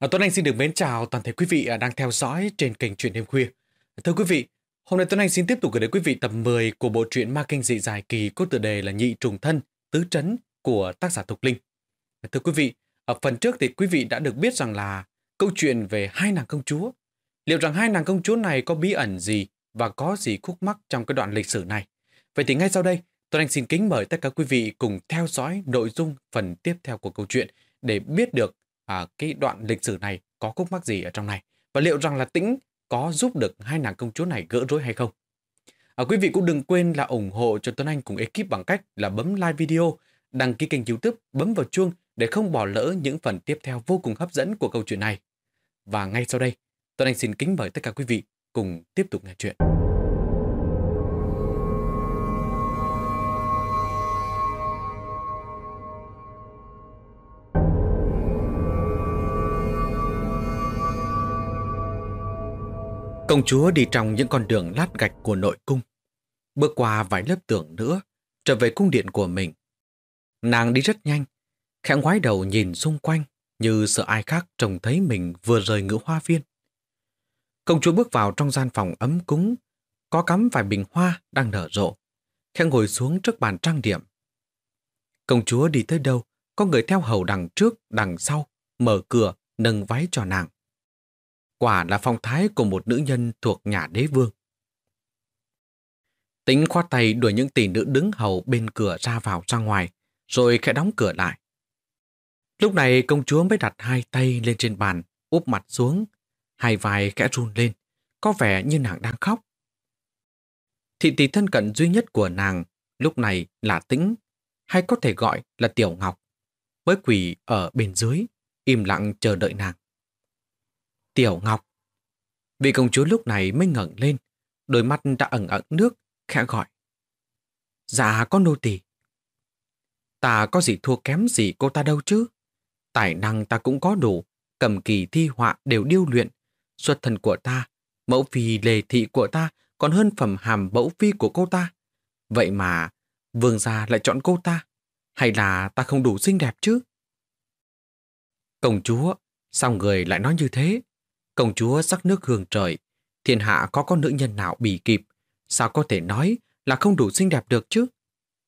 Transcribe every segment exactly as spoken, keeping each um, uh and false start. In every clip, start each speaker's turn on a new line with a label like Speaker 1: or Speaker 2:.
Speaker 1: À, Tuấn Anh xin được mến chào toàn thể quý vị à, đang theo dõi trên kênh Truyện Đêm Khuya. Thưa quý vị, hôm nay Tuấn Anh xin tiếp tục gửi đến quý vị tập mười của bộ truyện ma kinh dị dài kỳ có tựa đề là Nhị Trùng Thân, Tứ Trấn của tác giả Thục Linh. Thưa quý vị, ở phần trước thì quý vị đã được biết rằng là câu chuyện về hai nàng công chúa. Liệu rằng hai nàng công chúa này có bí ẩn gì và có gì khúc mắc trong cái đoạn lịch sử này? Vậy thì ngay sau đây, Tuấn Anh xin kính mời tất cả quý vị cùng theo dõi nội dung phần tiếp theo của câu chuyện để biết được à, cái đoạn lịch sử này có khúc mắc gì ở trong này và liệu rằng là Tĩnh có giúp được hai nàng công chúa này gỡ rối hay không. À, quý vị cũng đừng quên là ủng hộ cho Tuấn Anh cùng ekip bằng cách là bấm like video, đăng ký kênh YouTube, bấm vào chuông để không bỏ lỡ những phần tiếp theo vô cùng hấp dẫn của câu chuyện này. Và ngay sau đây, Tuấn Anh xin kính mời tất cả quý vị cùng tiếp tục nghe chuyện. Công chúa đi trong những con đường lát gạch của nội cung, bước qua vài lớp tường nữa, trở về cung điện của mình. Nàng đi rất nhanh, khẽ ngoái đầu nhìn xung quanh như sợ ai khác trông thấy mình vừa rời ngự hoa viên. Công chúa bước vào trong gian phòng ấm cúng, có cắm vài bình hoa đang nở rộ, khẽ ngồi xuống trước bàn trang điểm. Công chúa đi tới đâu, có người theo hầu đằng trước, đằng sau, mở cửa, nâng váy cho nàng. Quả là phong thái của một nữ nhân thuộc nhà đế vương. Tĩnh khoát tay đuổi những tỷ nữ đứng hầu bên cửa ra vào ra ngoài, rồi khẽ đóng cửa lại. Lúc này công chúa mới đặt hai tay lên trên bàn, úp mặt xuống, hai vai khẽ run lên, có vẻ như nàng đang khóc. Thị tỷ thân cận duy nhất của nàng lúc này là Tĩnh, hay có thể gọi là Tiểu Ngọc, mới quỳ ở bên dưới, im lặng chờ đợi nàng. Tiểu Ngọc. Vị công chúa lúc này mới ngẩng lên, đôi mắt đã ẩn ẩn nước, khẽ gọi. Dạ có nô tỳ. Ta có gì thua kém gì cô ta đâu chứ. Tài năng ta cũng có đủ, cầm kỳ thi họa đều điêu luyện. Xuất thân của ta, mẫu phi lề thị của ta còn hơn phẩm hàm mẫu phi của cô ta. Vậy mà vương gia lại chọn cô ta. Hay là ta không đủ xinh đẹp chứ? Công chúa, sao người lại nói như thế? Công chúa sắc nước hương trời, thiên hạ có con nữ nhân nào bì kịp, sao có thể nói là không đủ xinh đẹp được chứ?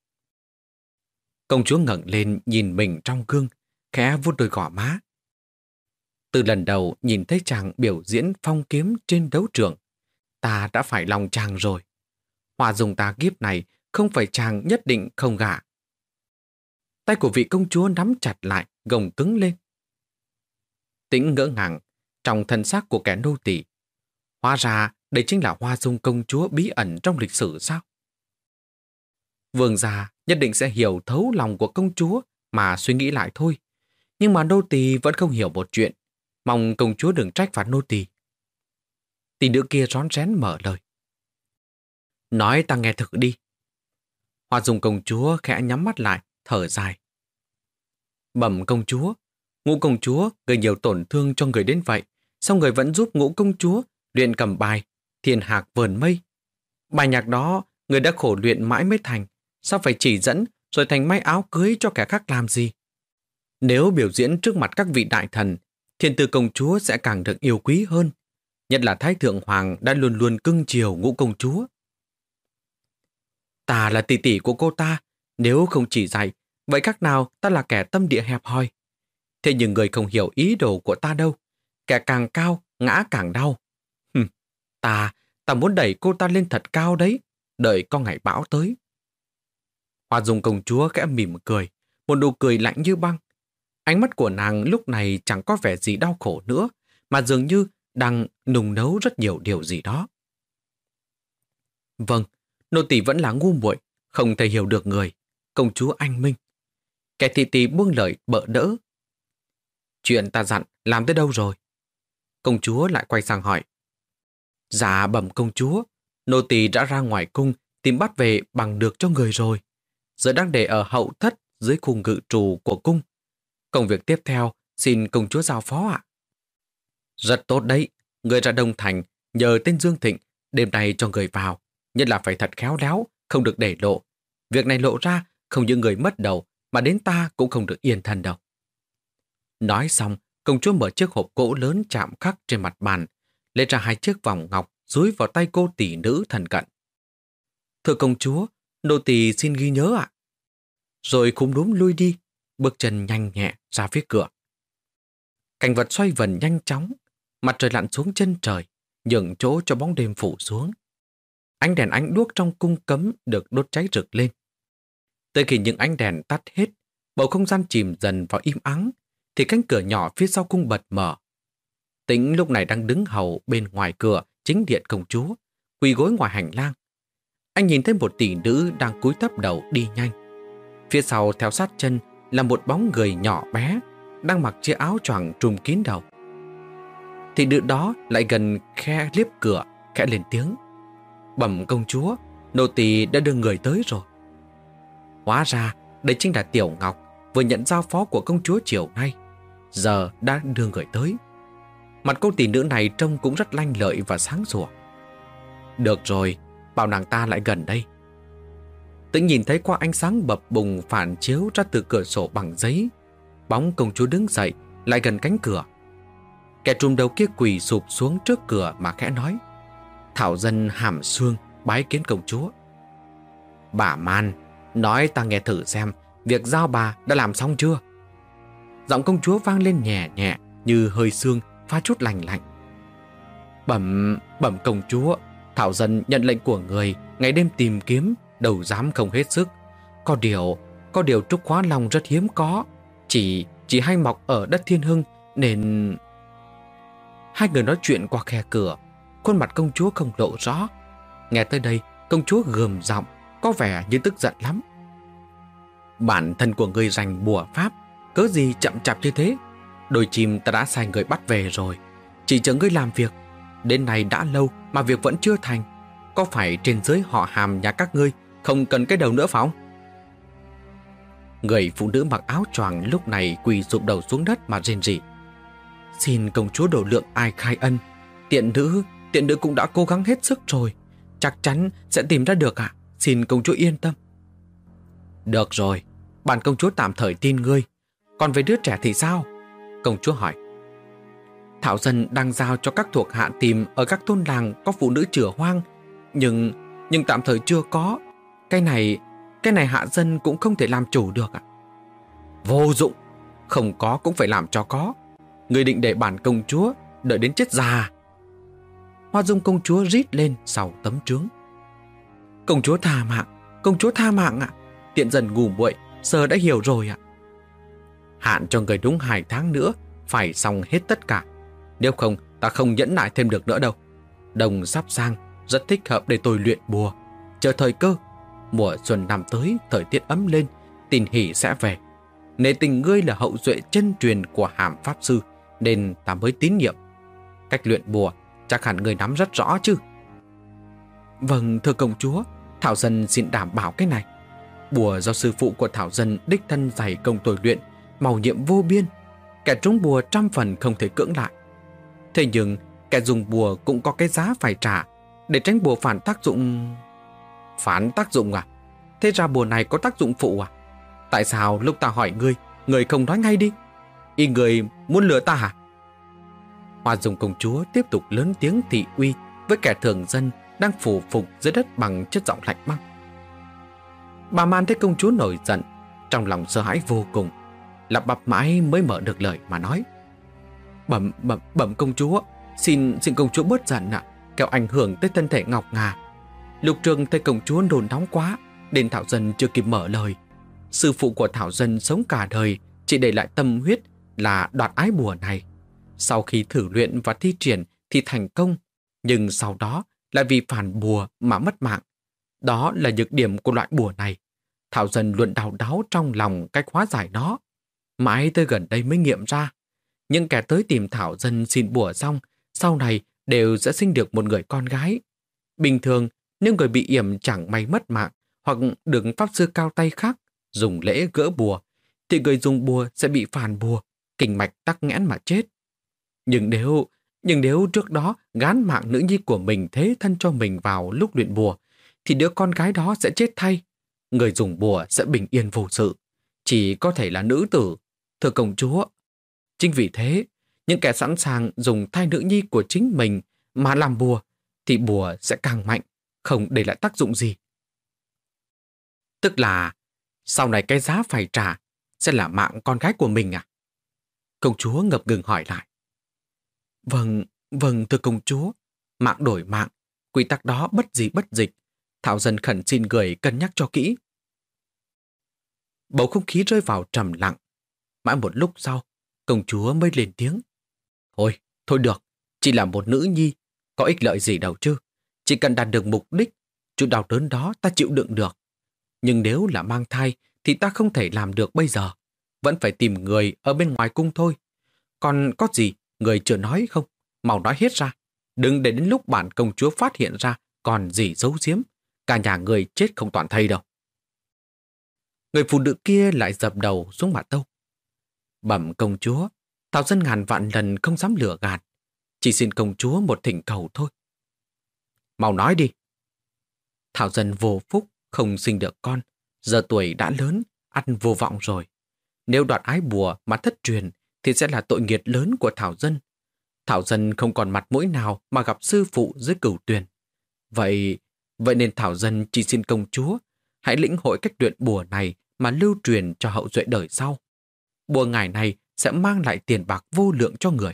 Speaker 1: Công chúa ngẩng lên nhìn mình trong gương, khẽ vuốt đôi gò má. Từ lần đầu nhìn thấy chàng biểu diễn phong kiếm trên đấu trường, ta đã phải lòng chàng rồi. Hoa dùng ta kiếp này không phải chàng nhất định không gả. Tay của vị công chúa nắm chặt lại, gồng cứng lên. Tĩnh ngỡ ngàng trong thân xác của kẻ nô tỳ. Hóa ra đây chính là Hoa Dung công chúa bí ẩn trong lịch sử sao? Vương gia nhất định sẽ hiểu thấu lòng của công chúa mà suy nghĩ lại thôi. Nhưng mà nô tỳ vẫn không hiểu một chuyện. Mong công chúa đừng trách phạt nô tỳ. Tỷ nữ kia rón rén mở lời. Nói ta nghe thử đi. Hoa Dung công chúa khẽ nhắm mắt lại, thở dài. Bẩm công chúa, Ngũ công chúa gây nhiều tổn thương cho người đến vậy, sao người vẫn giúp Ngũ công chúa luyện cầm bài Thiên Hạc Vờn Mây? Bài nhạc đó người đã khổ luyện mãi mới thành, sao phải chỉ dẫn rồi thành may áo cưới cho kẻ khác làm gì? Nếu biểu diễn trước mặt các vị đại thần, Thiên Tư công chúa sẽ càng được yêu quý hơn, nhất là Thái Thượng Hoàng đã luôn luôn cưng chiều Ngũ công chúa. Ta là tỷ tỷ của cô ta, nếu không chỉ dạy, vậy khác nào ta là kẻ tâm địa hẹp hòi. Thế nhưng người không hiểu ý đồ của ta đâu. Kẻ càng cao, ngã càng đau. Hừm, ta, ta muốn đẩy cô ta lên thật cao đấy, đợi có ngày bão tới. Hoa Dung công chúa khẽ mỉm cười, một nụ cười lạnh như băng. Ánh mắt của nàng lúc này chẳng có vẻ gì đau khổ nữa, mà dường như đang nung nấu rất nhiều điều gì đó. Vâng, nô tỳ vẫn là ngu muội, không thể hiểu được người. Công chúa anh minh. Kẻ thị tỳ buông lời bợ đỡ. Chuyện ta dặn làm tới đâu rồi? Công chúa lại quay sang hỏi. Dạ bẩm công chúa, nô tỳ đã ra ngoài cung tìm bắt về bằng được cho người rồi. Giờ đang để ở hậu thất dưới khung ngự trù của cung. Công việc tiếp theo xin công chúa giao phó ạ. Rất tốt đấy, người ra Đông Thành nhờ tên Dương Thịnh đêm nay cho người vào, nhất là phải thật khéo léo, không được để lộ. Việc này lộ ra không những người mất đầu mà đến ta cũng không được yên thân đâu. Nói xong, công chúa mở chiếc hộp gỗ lớn chạm khắc trên mặt bàn, lấy ra hai chiếc vòng ngọc dúi vào tay cô tỷ nữ thần cận. Thưa công chúa, nô tỳ xin ghi nhớ ạ. Rồi khúm núm lui đi, bước chân nhanh nhẹ ra phía cửa. Cảnh vật xoay vần nhanh chóng, mặt trời lặn xuống chân trời, nhường chỗ cho bóng đêm phủ xuống. Ánh đèn ánh đuốc trong cung cấm được đốt cháy rực lên. Tới khi những ánh đèn tắt hết, bầu không gian chìm dần vào im ắng, thì cánh cửa nhỏ phía sau cung bật mở. Tĩnh lúc này đang đứng hầu bên ngoài cửa chính điện công chúa, quỳ gối ngoài hành lang. Anh nhìn thấy một tỷ nữ đang cúi thấp đầu đi nhanh. Phía sau theo sát chân là một bóng người nhỏ bé, đang mặc chiếc áo choàng trùm kín đầu. Tỷ nữ đó lại gần khe liếp cửa, khẽ lên tiếng. Bẩm công chúa, nô tỳ đã đưa người tới rồi. Hóa ra đây chính là Tiểu Ngọc, vừa nhận giao phó của công chúa chiều nay, giờ đã đưa người tới. Mặt cô tỷ nữ này trông cũng rất lanh lợi và sáng sủa. Được rồi, bảo nàng ta lại gần đây. Tĩnh nhìn thấy qua ánh sáng bập bùng phản chiếu ra từ cửa sổ bằng giấy, bóng công chúa đứng dậy, lại gần cánh cửa. Kẻ trùm đầu kia quỳ sụp xuống trước cửa mà khẽ nói. Thảo dân hàm xương bái kiến công chúa. Bà Man, nói ta nghe thử xem việc giao bà đã làm xong chưa? Giọng công chúa vang lên nhẹ nhẹ như hơi sương pha chút lành lạnh. Bẩm, bẩm công chúa, Thảo dân nhận lệnh của người, ngày đêm tìm kiếm, đầu dám không hết sức. Có điều, có điều trúc khóa long rất hiếm có, chỉ chỉ hay mọc ở đất Thiên Hưng nên... Hai người nói chuyện qua khe cửa, khuôn mặt công chúa không lộ rõ. Nghe tới đây, công chúa gườm giọng, có vẻ như tức giận lắm. Bản thân của ngươi rành bùa pháp, cớ gì chậm chạp như thế? Đôi chim ta đã sai người bắt về rồi, chỉ chờ ngươi làm việc. Đến nay đã lâu mà việc vẫn chưa thành. Có phải trên dưới họ Hàm nhà các ngươi không cần cái đầu nữa phải không? Người phụ nữ mặc áo choàng lúc này quỳ sụp đầu xuống đất mà rên rỉ. Xin công chúa độ lượng ai khai ân. Tiện nữ, tiện nữ cũng đã cố gắng hết sức rồi, chắc chắn sẽ tìm ra được ạ. Xin công chúa yên tâm. Được rồi, bản công chúa tạm thời tin ngươi. Còn về đứa trẻ thì sao? Công chúa hỏi. Thảo dân đang giao cho các thuộc hạ tìm ở các thôn làng có phụ nữ chửa hoang, nhưng nhưng tạm thời chưa có. Cái này, cái này hạ dân cũng không thể làm chủ được ạ. Vô dụng, không có cũng phải làm cho có. Người định để bản công chúa đợi đến chết già. Hoa dung công chúa rít lên sau tấm trướng. Công chúa tha mạng, công chúa tha mạng ạ. Tiện dần ngủ muội, giờ đã hiểu rồi ạ. Hạn cho người đúng hai tháng nữa, phải xong hết tất cả. Nếu không, ta không nhẫn nại thêm được nữa đâu. Đồng sắp sang, rất thích hợp để tôi luyện bùa. Chờ thời cơ, mùa xuân năm tới, thời tiết ấm lên, tin hỷ sẽ về. Nể tình ngươi là hậu duệ chân truyền của Hàm Pháp Sư, nên ta mới tín nhiệm. Cách luyện bùa, chắc hẳn ngươi nắm rất rõ chứ. Vâng, thưa công chúa, Thảo dân xin đảm bảo cái này. Bùa do sư phụ của Thảo dân đích thân dày công tôi luyện, màu nhiệm vô biên. Kẻ trúng bùa trăm phần không thể cưỡng lại. Thế nhưng, kẻ dùng bùa cũng có cái giá phải trả, để tránh bùa phản tác dụng... Phản tác dụng à? Thế ra bùa này có tác dụng phụ à? Tại sao lúc ta hỏi ngươi, ngươi không nói ngay đi? Y người muốn lừa ta hả? Hoa dung công chúa tiếp tục lớn tiếng thị uy với kẻ thường dân đang phủ phục dưới đất bằng chất giọng lạnh băng. Bà Man thấy công chúa nổi giận, trong lòng sợ hãi vô cùng, lắp bắp mãi mới mở được lời mà nói. Bẩm bẩm bẩm công chúa, xin xin công chúa bớt giận ạ, kẻo ảnh hưởng tới thân thể ngọc ngà. Lục Trường thấy công chúa nôn nóng quá, nên Thảo dân chưa kịp mở lời. Sư phụ của Thảo dân sống cả đời chỉ để lại tâm huyết là đoạt ái bùa này. Sau khi thử luyện và thi triển thì thành công, nhưng sau đó lại vì phản bùa mà mất mạng. Đó là nhược điểm của loại bùa này. Thảo dân luôn đau đáu trong lòng cách hóa giải nó. Mãi tới gần đây mới nghiệm ra. Nhưng kẻ tới tìm Thảo dân xin bùa xong, sau này đều sẽ sinh được một người con gái. Bình thường, nếu người bị yểm chẳng may mất mạng hoặc được pháp sư cao tay khác dùng lễ gỡ bùa, thì người dùng bùa sẽ bị phản bùa, kinh mạch tắc nghẽn mà chết. Nhưng nếu, nhưng nếu trước đó gán mạng nữ nhi của mình thế thân cho mình vào lúc luyện bùa, thì đứa con gái đó sẽ chết thay. Người dùng bùa sẽ bình yên vô sự, chỉ có thể là nữ tử. Thưa công chúa, chính vì thế, Những kẻ sẵn sàng dùng thai nữ nhi của chính mình mà làm bùa, thì bùa sẽ càng mạnh, không để lại tác dụng gì. Tức là sau này cái giá phải trả sẽ là mạng con gái của mình à? Công chúa ngập ngừng hỏi lại. Vâng, vâng thưa công chúa, mạng đổi mạng, quy tắc đó bất gì bất dịch. Thảo dân khẩn xin người cân nhắc cho kỹ. Bầu không khí rơi vào trầm lặng. Mãi một lúc sau, công chúa mới lên tiếng. Thôi, thôi được, chỉ là một nữ nhi, có ích lợi gì đâu chứ. Chỉ cần đạt được mục đích, chút đau đớn đó ta chịu đựng được. Nhưng nếu là mang thai thì ta không thể làm được bây giờ. Vẫn phải tìm người ở bên ngoài cung thôi. Còn có gì người chưa nói không? Mau nói hết ra. Đừng để đến lúc bản công chúa phát hiện ra còn gì giấu giếm. Cả nhà người chết không toàn thây đâu. Người phụ nữ kia lại dập đầu xuống mặt tâu. Bẩm công chúa, Thảo dân ngàn vạn lần không dám lừa gạt. Chỉ xin công chúa một thỉnh cầu thôi. Mau nói đi. Thảo dân vô phúc, không sinh được con. Giờ tuổi đã lớn, ăn vô vọng rồi. Nếu đoạt ái bùa mà thất truyền thì sẽ là tội nghiệt lớn của Thảo dân. Thảo dân không còn mặt mũi nào mà gặp sư phụ dưới cửu tuyền. Vậy, vậy nên Thảo dân chỉ xin công chúa hãy lĩnh hội cách luyện bùa này mà lưu truyền cho hậu duệ đời sau. Bùa ngải này sẽ mang lại tiền bạc vô lượng cho người.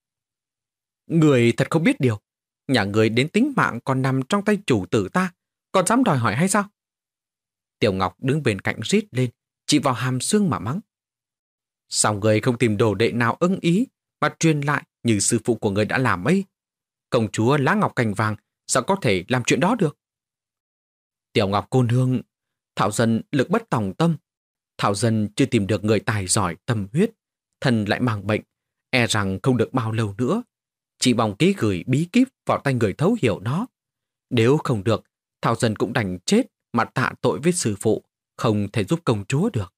Speaker 1: Người thật không biết điều. Nhà người đến tính mạng còn nằm trong tay chủ tử ta, còn dám đòi hỏi hay sao? Tiểu Ngọc đứng bên cạnh rít lên, chỉ vào hàm xương mà mắng. Sao người không tìm đồ đệ nào ưng ý mà truyền lại như sư phụ của người đã làm ấy? Công chúa lá ngọc cành vàng sao có thể làm chuyện đó được? Tiểu Ngọc cô nương, Thảo dân lực bất tòng tâm. Thảo dân chưa tìm được người tài giỏi tâm huyết, thân lại mang bệnh, e rằng không được bao lâu nữa. Chỉ mong ký gửi bí kíp vào tay người thấu hiểu nó. Nếu không được, Thảo dân cũng đành chết mà tạ tội với sư phụ, không thể giúp công chúa được.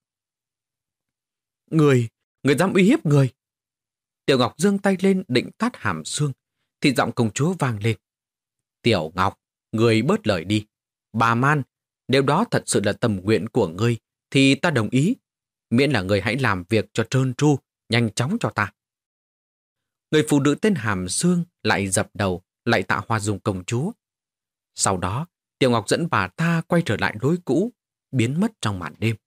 Speaker 1: Người, người dám uy hiếp người. Tiểu Ngọc giương tay lên định tát hàm xương, thì giọng công chúa vang lên. Tiểu Ngọc, người bớt lời đi. Bà Man, nếu đó thật sự là tầm nguyện của ngươi, thì ta đồng ý. Miễn là người hãy làm việc cho trơn tru, nhanh chóng cho ta. Người phụ nữ tên Hàm Xương lại dập đầu, lại tạ Hoa Dung công chúa. Sau đó, Tiểu Ngọc dẫn bà ta quay trở lại lối cũ, biến mất trong màn đêm.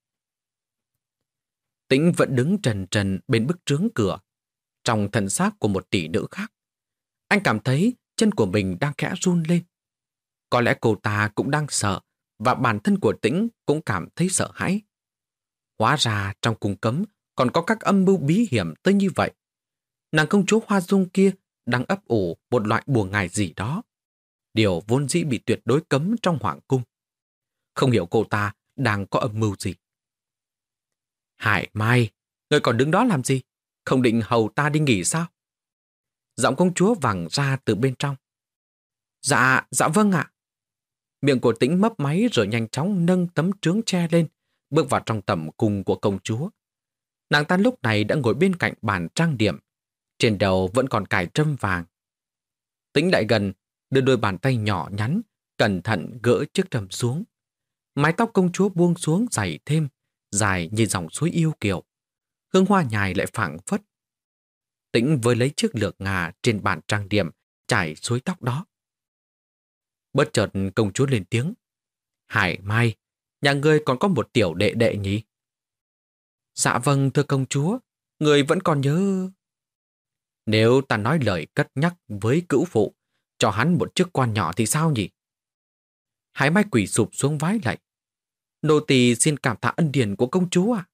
Speaker 1: Tĩnh vẫn đứng trần trần bên bức trướng cửa, trong thân xác của một tỷ nữ khác. Anh cảm thấy chân của mình đang khẽ run lên. Có lẽ cô ta cũng đang sợ, và bản thân của Tĩnh cũng cảm thấy sợ hãi. Hóa ra trong cung cấm còn có các âm mưu bí hiểm tới như vậy. Nàng công chúa Hoa Dung kia đang ấp ủ một loại bùa ngải gì đó. Điều vốn dĩ bị tuyệt đối cấm trong hoàng cung. Không hiểu cô ta đang có âm mưu gì. Hải Mai, người còn đứng đó làm gì? Không định hầu ta đi nghỉ sao? Giọng công chúa vẳng ra từ bên trong. Dạ, dạ vâng ạ. Miệng của Tĩnh mấp máy rồi nhanh chóng nâng tấm trướng tre lên, bước vào trong tầm cung của công chúa. Nàng ta lúc này đã ngồi bên cạnh bàn trang điểm, trên đầu vẫn còn cài trâm vàng. Tĩnh lại gần, đưa đôi bàn tay nhỏ nhắn, cẩn thận gỡ chiếc trâm xuống. Mái tóc công chúa buông xuống dày thêm, dài như dòng suối yêu kiều. Hương hoa nhài lại phảng phất. Tĩnh với lấy chiếc lược ngà trên bàn trang điểm, chải suối tóc đó. Bất chợt công chúa lên tiếng. Hải Mai, nhà ngươi còn có một tiểu đệ đệ nhỉ? Dạ vâng thưa công chúa, người vẫn còn nhớ. Nếu ta nói lời cất nhắc với cữu phụ, cho hắn một chức quan nhỏ thì sao nhỉ? Hải Mai quỳ sụp xuống vái lạy. Nô tỳ xin cảm tạ ân điển của công chúa ạ.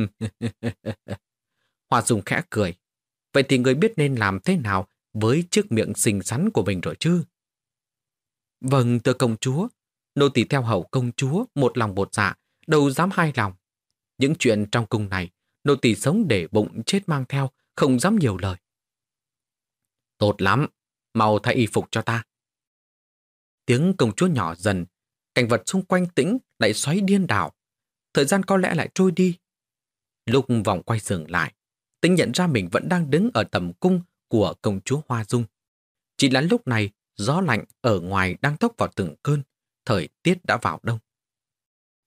Speaker 1: Hoa Dung khẽ cười. Vậy thì người biết nên làm thế nào với chiếc miệng xinh xắn của mình rồi chứ? Vâng thưa công chúa, nô tỳ theo hầu công chúa một lòng một dạ, đâu dám hai lòng. Những chuyện trong cung này, nô tỳ sống để bụng chết mang theo, không dám nhiều lời. Tốt lắm, mau thay y phục cho ta. Tiếng công chúa nhỏ dần, cảnh vật xung quanh Tĩnh lại xoáy điên đảo. Thời gian có lẽ lại trôi đi. Lúc vòng quay dừng lại, Tĩnh nhận ra mình vẫn đang đứng ở tầm cung của công chúa Hoa Dung. Chỉ là lúc này, gió lạnh ở ngoài đang thốc vào từng cơn, thời tiết đã vào đông.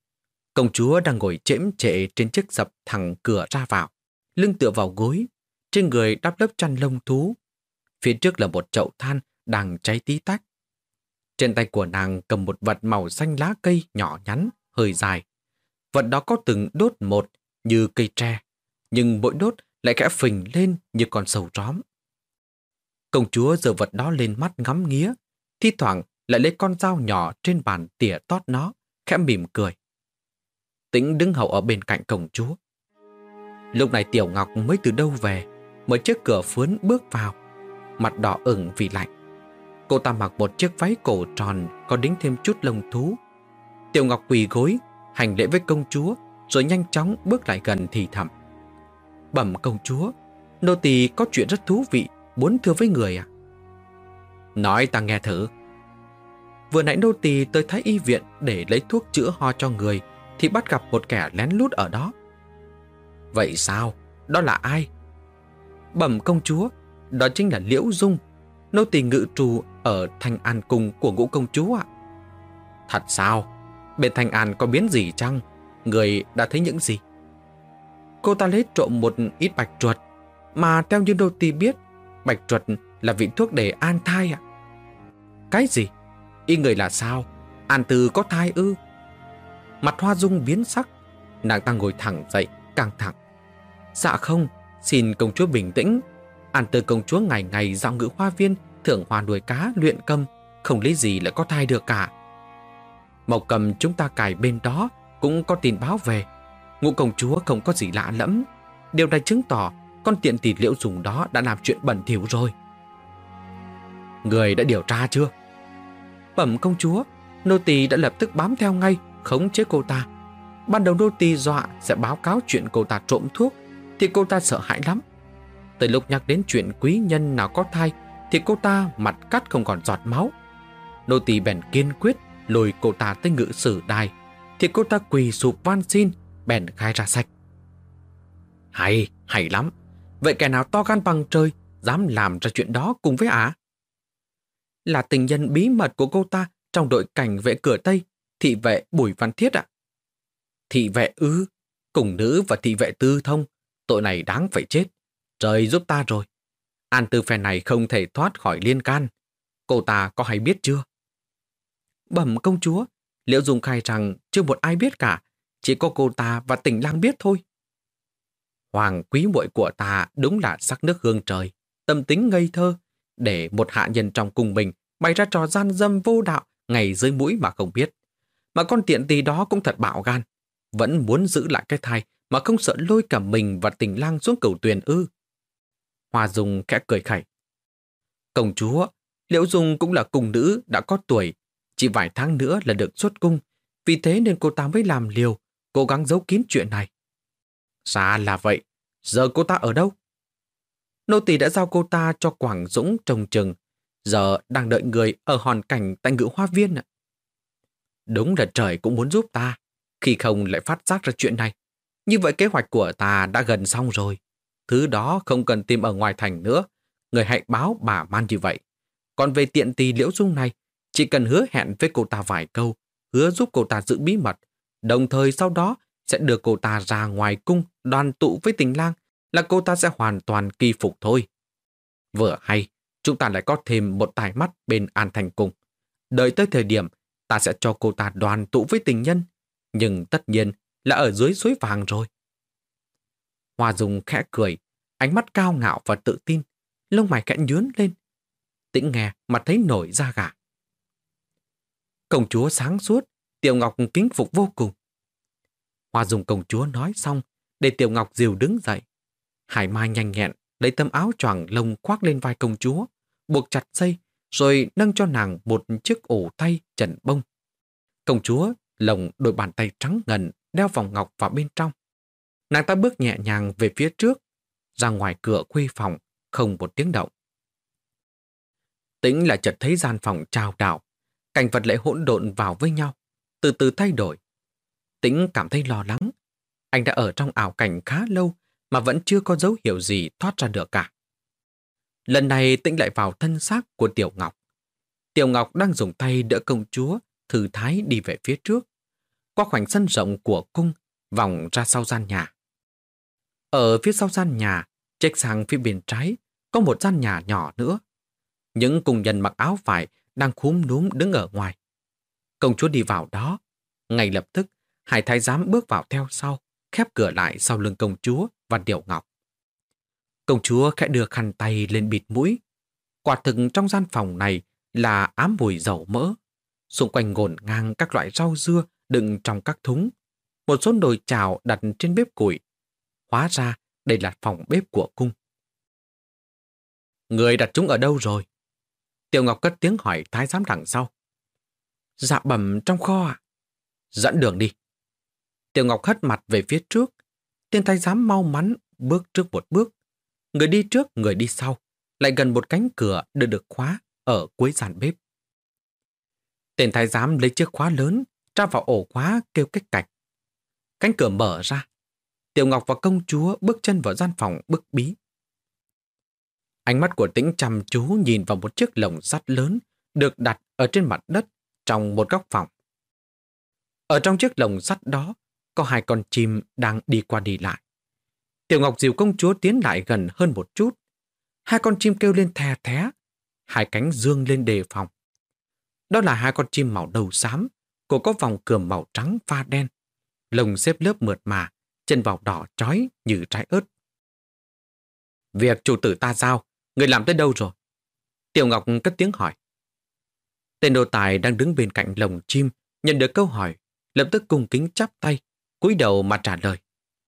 Speaker 1: Công chúa đang ngồi chễm trệ trên chiếc dập thẳng cửa ra vào, lưng tựa vào gối, trên người đắp lớp chăn lông thú. Phía trước là một chậu than đang cháy tí tách. Trên tay của nàng cầm một vật màu xanh lá cây nhỏ nhắn, hơi dài. Vật đó có từng đốt một như cây tre, nhưng mỗi đốt lại khẽ phình lên như con sầu róm. Công chúa giơ vật đó lên mắt ngắm nghía, thi thoảng lại lấy con dao nhỏ trên bàn tỉa tót nó, khẽ mỉm cười. Tĩnh đứng hầu ở bên cạnh công chúa. Lúc này Tiểu Ngọc mới từ đâu về, mở chiếc cửa phướn bước vào, mặt đỏ ửng vì lạnh. Cô ta mặc một chiếc váy cổ tròn có đính thêm chút lông thú. Tiểu Ngọc quỳ gối, hành lễ với công chúa, rồi nhanh chóng bước lại gần thì thầm. Bẩm công chúa, nô tỳ có chuyện rất thú vị, muốn thưa với người à? Nói ta nghe thử. Vừa nãy nô tỳ tới Thái y viện để lấy thuốc chữa ho cho người, thì bắt gặp một kẻ lén lút ở đó. Vậy sao? Đó là ai? Bẩm công chúa, đó chính là Liễu Dung, nô tỳ ngự trù ở Thanh An Cung của Ngũ công chúa ạ. Thật sao? Bên Thanh An có biến gì chăng? Người đã thấy những gì? Cô ta lấy trộm một ít bạch chuột, mà theo như nô tỳ biết, bạch chuột là vị thuốc để an thai ạ. Cái gì? Ý người là sao? An Từ có thai ư? Mặt Hoa Dung biến sắc, nàng ta ngồi thẳng dậy, căng thẳng. Dạ không, xin công chúa bình tĩnh. An Từ công chúa ngày ngày dạo ngự hoa viên, thưởng hoa nuôi cá, luyện cầm, không lý gì lại có thai được cả. Mộc Cầm chúng ta cài bên đó cũng có tin báo về. Ngũ công chúa không có gì lạ lẫm. Điều này chứng tỏ con tiện tỳ Liễu Dung đó đã làm chuyện bẩn thỉu rồi. Người đã điều tra chưa? Bẩm công chúa, nô tỳ đã lập tức bám theo ngay, khống chế cô ta. Ban đầu nô tỳ dọa sẽ báo cáo chuyện cô ta trộm thuốc, thì cô ta sợ hãi lắm. Tới lúc nhắc đến chuyện quý nhân nào có thai, thì cô ta mặt cắt không còn giọt máu. Nô tỳ bèn kiên quyết lùi cô ta tới ngự sử đài, thì cô ta quỳ sụp van xin, bèn khai ra sạch. Hay, hay lắm. Vậy kẻ nào to gan bằng trời dám làm ra chuyện đó cùng với ả? Là tình nhân bí mật của cô ta trong đội cảnh vệ cửa Tây, thị vệ Bùi Văn Thiết ạ. Thị vệ ư? Cùng nữ và thị vệ tư thông, tội này đáng phải chết. Trời giúp ta rồi. An Tư phe này không thể thoát khỏi liên can. Cô ta có hay biết chưa? Bẩm công chúa, Liễu Dung khai rằng chưa một ai biết cả, chỉ có cô ta và Tình Lang biết thôi. Hoàng quý muội của ta đúng là sắc nước hương trời, tâm tính ngây thơ, để một hạ nhân trong cung mình bày ra trò gian dâm vô đạo ngày dưới mũi mà không biết. Mà con tiện tỳ đó cũng thật bạo gan, vẫn muốn giữ lại cái thai mà không sợ lôi cả mình và Tình Lang xuống cửu tuyền ư? Hoa Dung khẽ cười khẩy. Công chúa, Liễu Dung cũng là cung nữ đã có tuổi, chỉ vài tháng nữa là được xuất cung, vì thế nên cô ta mới làm liều, cố gắng giấu kín chuyện này. Ra là vậy, giờ cô ta ở đâu? Nô tỳ đã giao cô ta cho Quảng Dũng trông chừng, giờ đang đợi người ở hòn cảnh tại Ngự Hoa Viên ạ. Đúng là trời cũng muốn giúp ta, khi không lại phát giác ra chuyện này. Như vậy kế hoạch của ta đã gần xong rồi. Thứ đó không cần tìm ở ngoài thành nữa, người hãy báo bà man như vậy. Còn về tiện tỳ Liễu Dung này, chỉ cần hứa hẹn với cô ta vài câu, hứa giúp cô ta giữ bí mật, đồng thời sau đó sẽ đưa cô ta ra ngoài cung đoàn tụ với Tình Lang, là cô ta sẽ hoàn toàn kỳ phục thôi. Vừa hay, chúng ta lại có thêm một tài mắt bên An Thành Cung. Đợi tới thời điểm, ta sẽ cho cô ta đoàn tụ với tình nhân, nhưng tất nhiên là ở dưới suối vàng rồi. Hoa Dung khẽ cười, ánh mắt cao ngạo và tự tin, lông mày khẽ nhướng lên. Tĩnh nghe mà thấy nổi da gà. Công chúa sáng suốt, Tiểu Ngọc kính phục vô cùng. Hoa Dung công chúa nói xong, để Tiểu Ngọc dìu đứng dậy. Hải Mai nhanh nhẹn lấy tấm áo choàng lông khoác lên vai công chúa, buộc chặt dây, rồi nâng cho nàng một chiếc ổ tay trần bông. Công chúa lồng đôi bàn tay trắng ngần đeo vòng ngọc vào bên trong. Nàng ta bước nhẹ nhàng về phía trước, ra ngoài cửa khuê phòng, không một tiếng động. Tĩnh là chợt thấy gian phòng trao đảo, cảnh vật lại hỗn độn vào với nhau, từ từ thay đổi. Tĩnh cảm thấy lo lắng. Anh đã ở trong ảo cảnh khá lâu mà vẫn chưa có dấu hiệu gì thoát ra được cả. Lần này Tĩnh lại vào thân xác của Tiểu Ngọc. Tiểu Ngọc đang dùng tay đỡ công chúa thư thái đi về phía trước, qua khoảnh sân rộng của cung, vòng ra sau gian nhà. Ở phía sau gian nhà, Chếch sang phía bên trái, có một gian nhà nhỏ nữa. Những cung nhân mặc áo vải đang khúm núm đứng ở ngoài. Công chúa đi vào đó. Ngay lập tức, hai thái giám bước vào theo sau, khép cửa lại sau lưng công chúa và Tiểu Ngọc. Công chúa khẽ đưa khăn tay lên bịt mũi. Quả thực trong gian phòng này là ám mùi dầu mỡ. Xung quanh ngổn ngang các loại rau dưa đựng trong các thúng. Một số nồi chảo đặt trên bếp củi. Hóa ra đây là phòng bếp của cung. Người đặt chúng ở đâu rồi? Tiểu Ngọc cất tiếng hỏi thái giám đằng sau. Dạ bẩm trong kho ạ. Dẫn đường đi. Tiểu Ngọc hất mặt về phía trước. Tên thái giám mau mắn bước trước một bước. Người đi trước, người đi sau. Lại gần một cánh cửa được được khóa ở cuối gian bếp. Tên thái giám lấy chiếc khóa lớn, tra vào ổ khóa kêu cách cạch. Cánh cửa mở ra. Tiểu Ngọc và công chúa bước chân vào gian phòng bức bí. Ánh mắt của Tĩnh chăm chú nhìn vào một chiếc lồng sắt lớn được đặt ở trên mặt đất trong một góc phòng. Ở trong chiếc lồng sắt đó có hai con chim đang đi qua đi lại. Tiểu Ngọc dìu công chúa tiến lại gần hơn một chút. Hai con chim kêu lên the thé, hai cánh dương lên đề phòng. Đó là hai con chim màu đầu xám, cổ có vòng cườm màu trắng pha đen, lồng xếp lớp mượt mà, chân vào đỏ chói như trái ớt. Việc chủ tử ta giao, người làm tới đâu rồi? Tiểu Ngọc cất tiếng hỏi. Tên nô tài đang đứng bên cạnh lồng chim, nhận được câu hỏi, lập tức cung kính chắp tay, cúi đầu mà trả lời.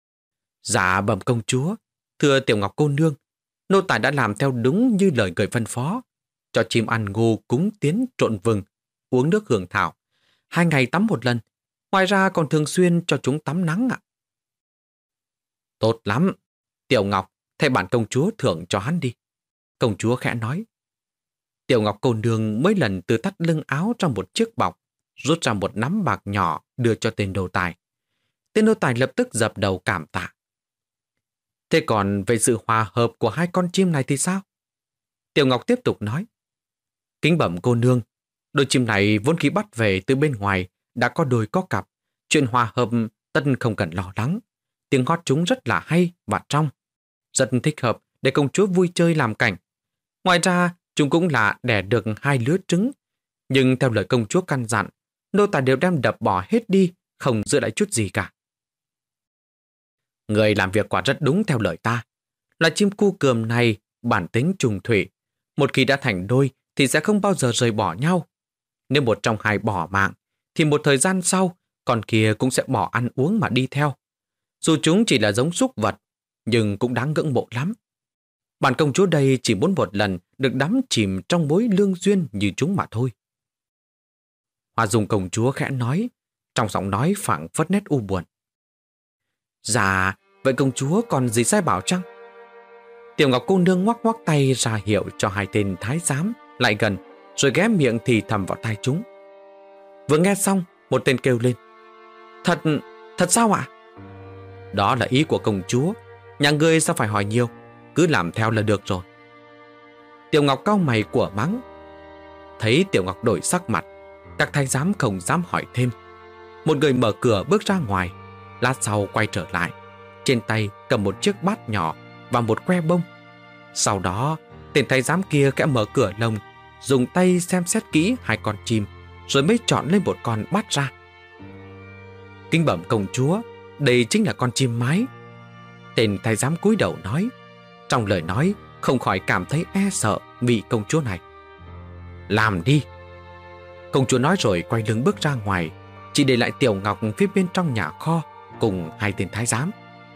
Speaker 1: Dạ bẩm công chúa, thưa Tiểu Ngọc cô nương, nô tài đã làm theo đúng như lời người phân phó, cho chim ăn ngô cúng tiến trộn vừng, uống nước hương thảo, hai ngày tắm một lần, ngoài ra còn thường xuyên cho chúng tắm nắng ạ. Tốt lắm, Tiểu Ngọc, thay bản công chúa thưởng cho hắn đi. Công chúa khẽ nói. Tiểu Ngọc cô nương mấy lần từ thắt lưng áo trong một chiếc bọc, rút ra một nắm bạc nhỏ đưa cho tên nô tài. Tên nô tài lập tức dập đầu cảm tạ. Thế còn về sự hòa hợp của hai con chim này thì sao? Tiểu Ngọc tiếp tục nói. Kính bẩm cô nương, đôi chim này vốn khi bắt về từ bên ngoài đã có đôi có cặp. Chuyện hòa hợp tất không cần lo lắng. Tiếng hót chúng rất là hay và trong. Rất thích hợp để công chúa vui chơi làm cảnh. Ngoài ra, chúng cũng là đẻ được hai lứa trứng. Nhưng theo lời công chúa căn dặn, nô tài đều đem đập bỏ hết đi, không giữ lại chút gì cả. Người làm việc quả rất đúng theo lời ta. Là chim cu cườm này, bản tính trùng thủy. Một khi đã thành đôi thì sẽ không bao giờ rời bỏ nhau. Nếu một trong hai bỏ mạng, thì một thời gian sau, con kia cũng sẽ bỏ ăn uống mà đi theo. Dù chúng chỉ là giống súc vật, nhưng cũng đáng ngưỡng mộ lắm. Bản công chúa đây chỉ muốn một lần được đắm chìm trong mối lương duyên như chúng mà thôi. Hoa Dung công chúa khẽ nói, trong giọng nói phảng phất nét u buồn. Dạ, vậy công chúa còn gì sai bảo chăng? Tiểu Ngọc cô nương ngoắc ngoắc tay ra hiệu cho hai tên thái giám lại gần, rồi ghé miệng thì thầm vào tai chúng. Vừa nghe xong, một tên kêu lên. Thật, thật sao ạ? Đó là ý của công chúa, nhà ngươi sao phải hỏi nhiều, cứ làm theo là được rồi. Tiểu Ngọc cau mày của mắng. Thấy Tiểu Ngọc đổi sắc mặt, các thái giám không dám hỏi thêm. Một người mở cửa bước ra ngoài, lát sau quay trở lại, trên tay cầm một chiếc bát nhỏ và một que bông. Sau đó, tên thái giám kia kẽ mở cửa lồng, dùng tay xem xét kỹ hai con chim, rồi mới chọn lên một con bắt ra. Kính bẩm công chúa, đây chính là con chim mái. Tên thái giám cúi đầu nói, trong lời nói không khỏi cảm thấy e sợ vị công chúa này. Làm đi. Công chúa nói rồi quay lưng bước ra ngoài, chỉ để lại Tiểu Ngọc phía bên trong nhà kho cùng hai tên thái giám.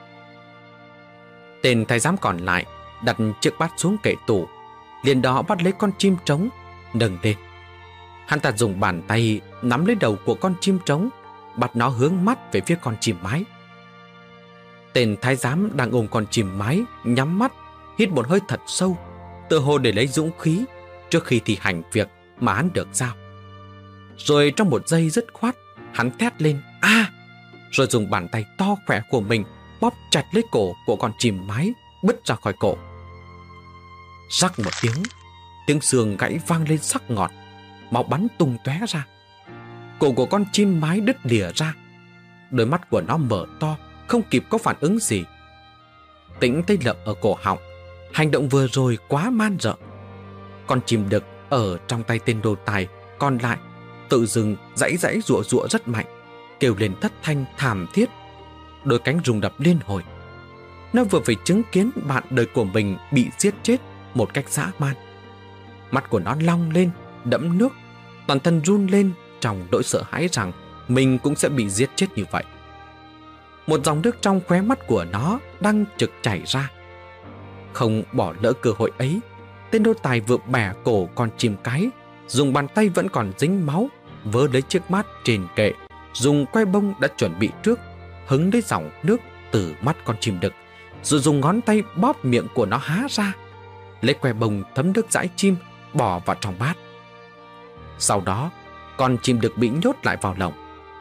Speaker 1: Tên thái giám còn lại đặt chiếc bát xuống kệ tủ, liền đó bắt lấy con chim trống, nâng lên. Hắn ta dùng bàn tay nắm lấy đầu của con chim trống, bắt nó hướng mắt về phía con chim mái. Tên thái giám đang ôm con chim mái, nhắm mắt, hít một hơi thật sâu, tựa hồ để lấy dũng khí trước khi thi hành việc mà hắn được giao. Rồi trong một giây dứt khoát, hắn thét lên a, à! Rồi dùng bàn tay to khỏe của mình bóp chặt lấy cổ của con chim mái, bứt ra khỏi cổ. Rắc một tiếng, tiếng xương gãy vang lên sắc ngọt, máu bắn tung tóe ra. Cổ của con chim mái đứt lìa ra, đôi mắt của nó mở to, không kịp có phản ứng gì. Tĩnh thấy lợm ở cổ họng. Hành động vừa rồi quá man rợ. Con chim đực ở trong tay tên đồ tài còn lại tự dưng giãy giãy giụa giụa rất mạnh, kêu lên thất thanh thảm thiết, đôi cánh rung đập liên hồi. Nó vừa phải chứng kiến bạn đời của mình bị giết chết một cách dã man. Mắt của nó long lên, đẫm nước, toàn thân run lên trong nỗi sợ hãi rằng mình cũng sẽ bị giết chết như vậy. Một dòng nước trong khóe mắt của nó đang trực chảy ra. Không bỏ lỡ cơ hội ấy, tên đô tài vừa bẻ cổ con chim cái, dùng bàn tay vẫn còn dính máu vớ lấy chiếc mát trên kệ, dùng que bông đã chuẩn bị trước hứng lấy dòng nước từ mắt con chim đực, rồi dùng ngón tay bóp miệng của nó há ra, lấy que bông thấm nước dãi chim bỏ vào trong bát. Sau đó, con chim đực bị nhốt lại vào lồng.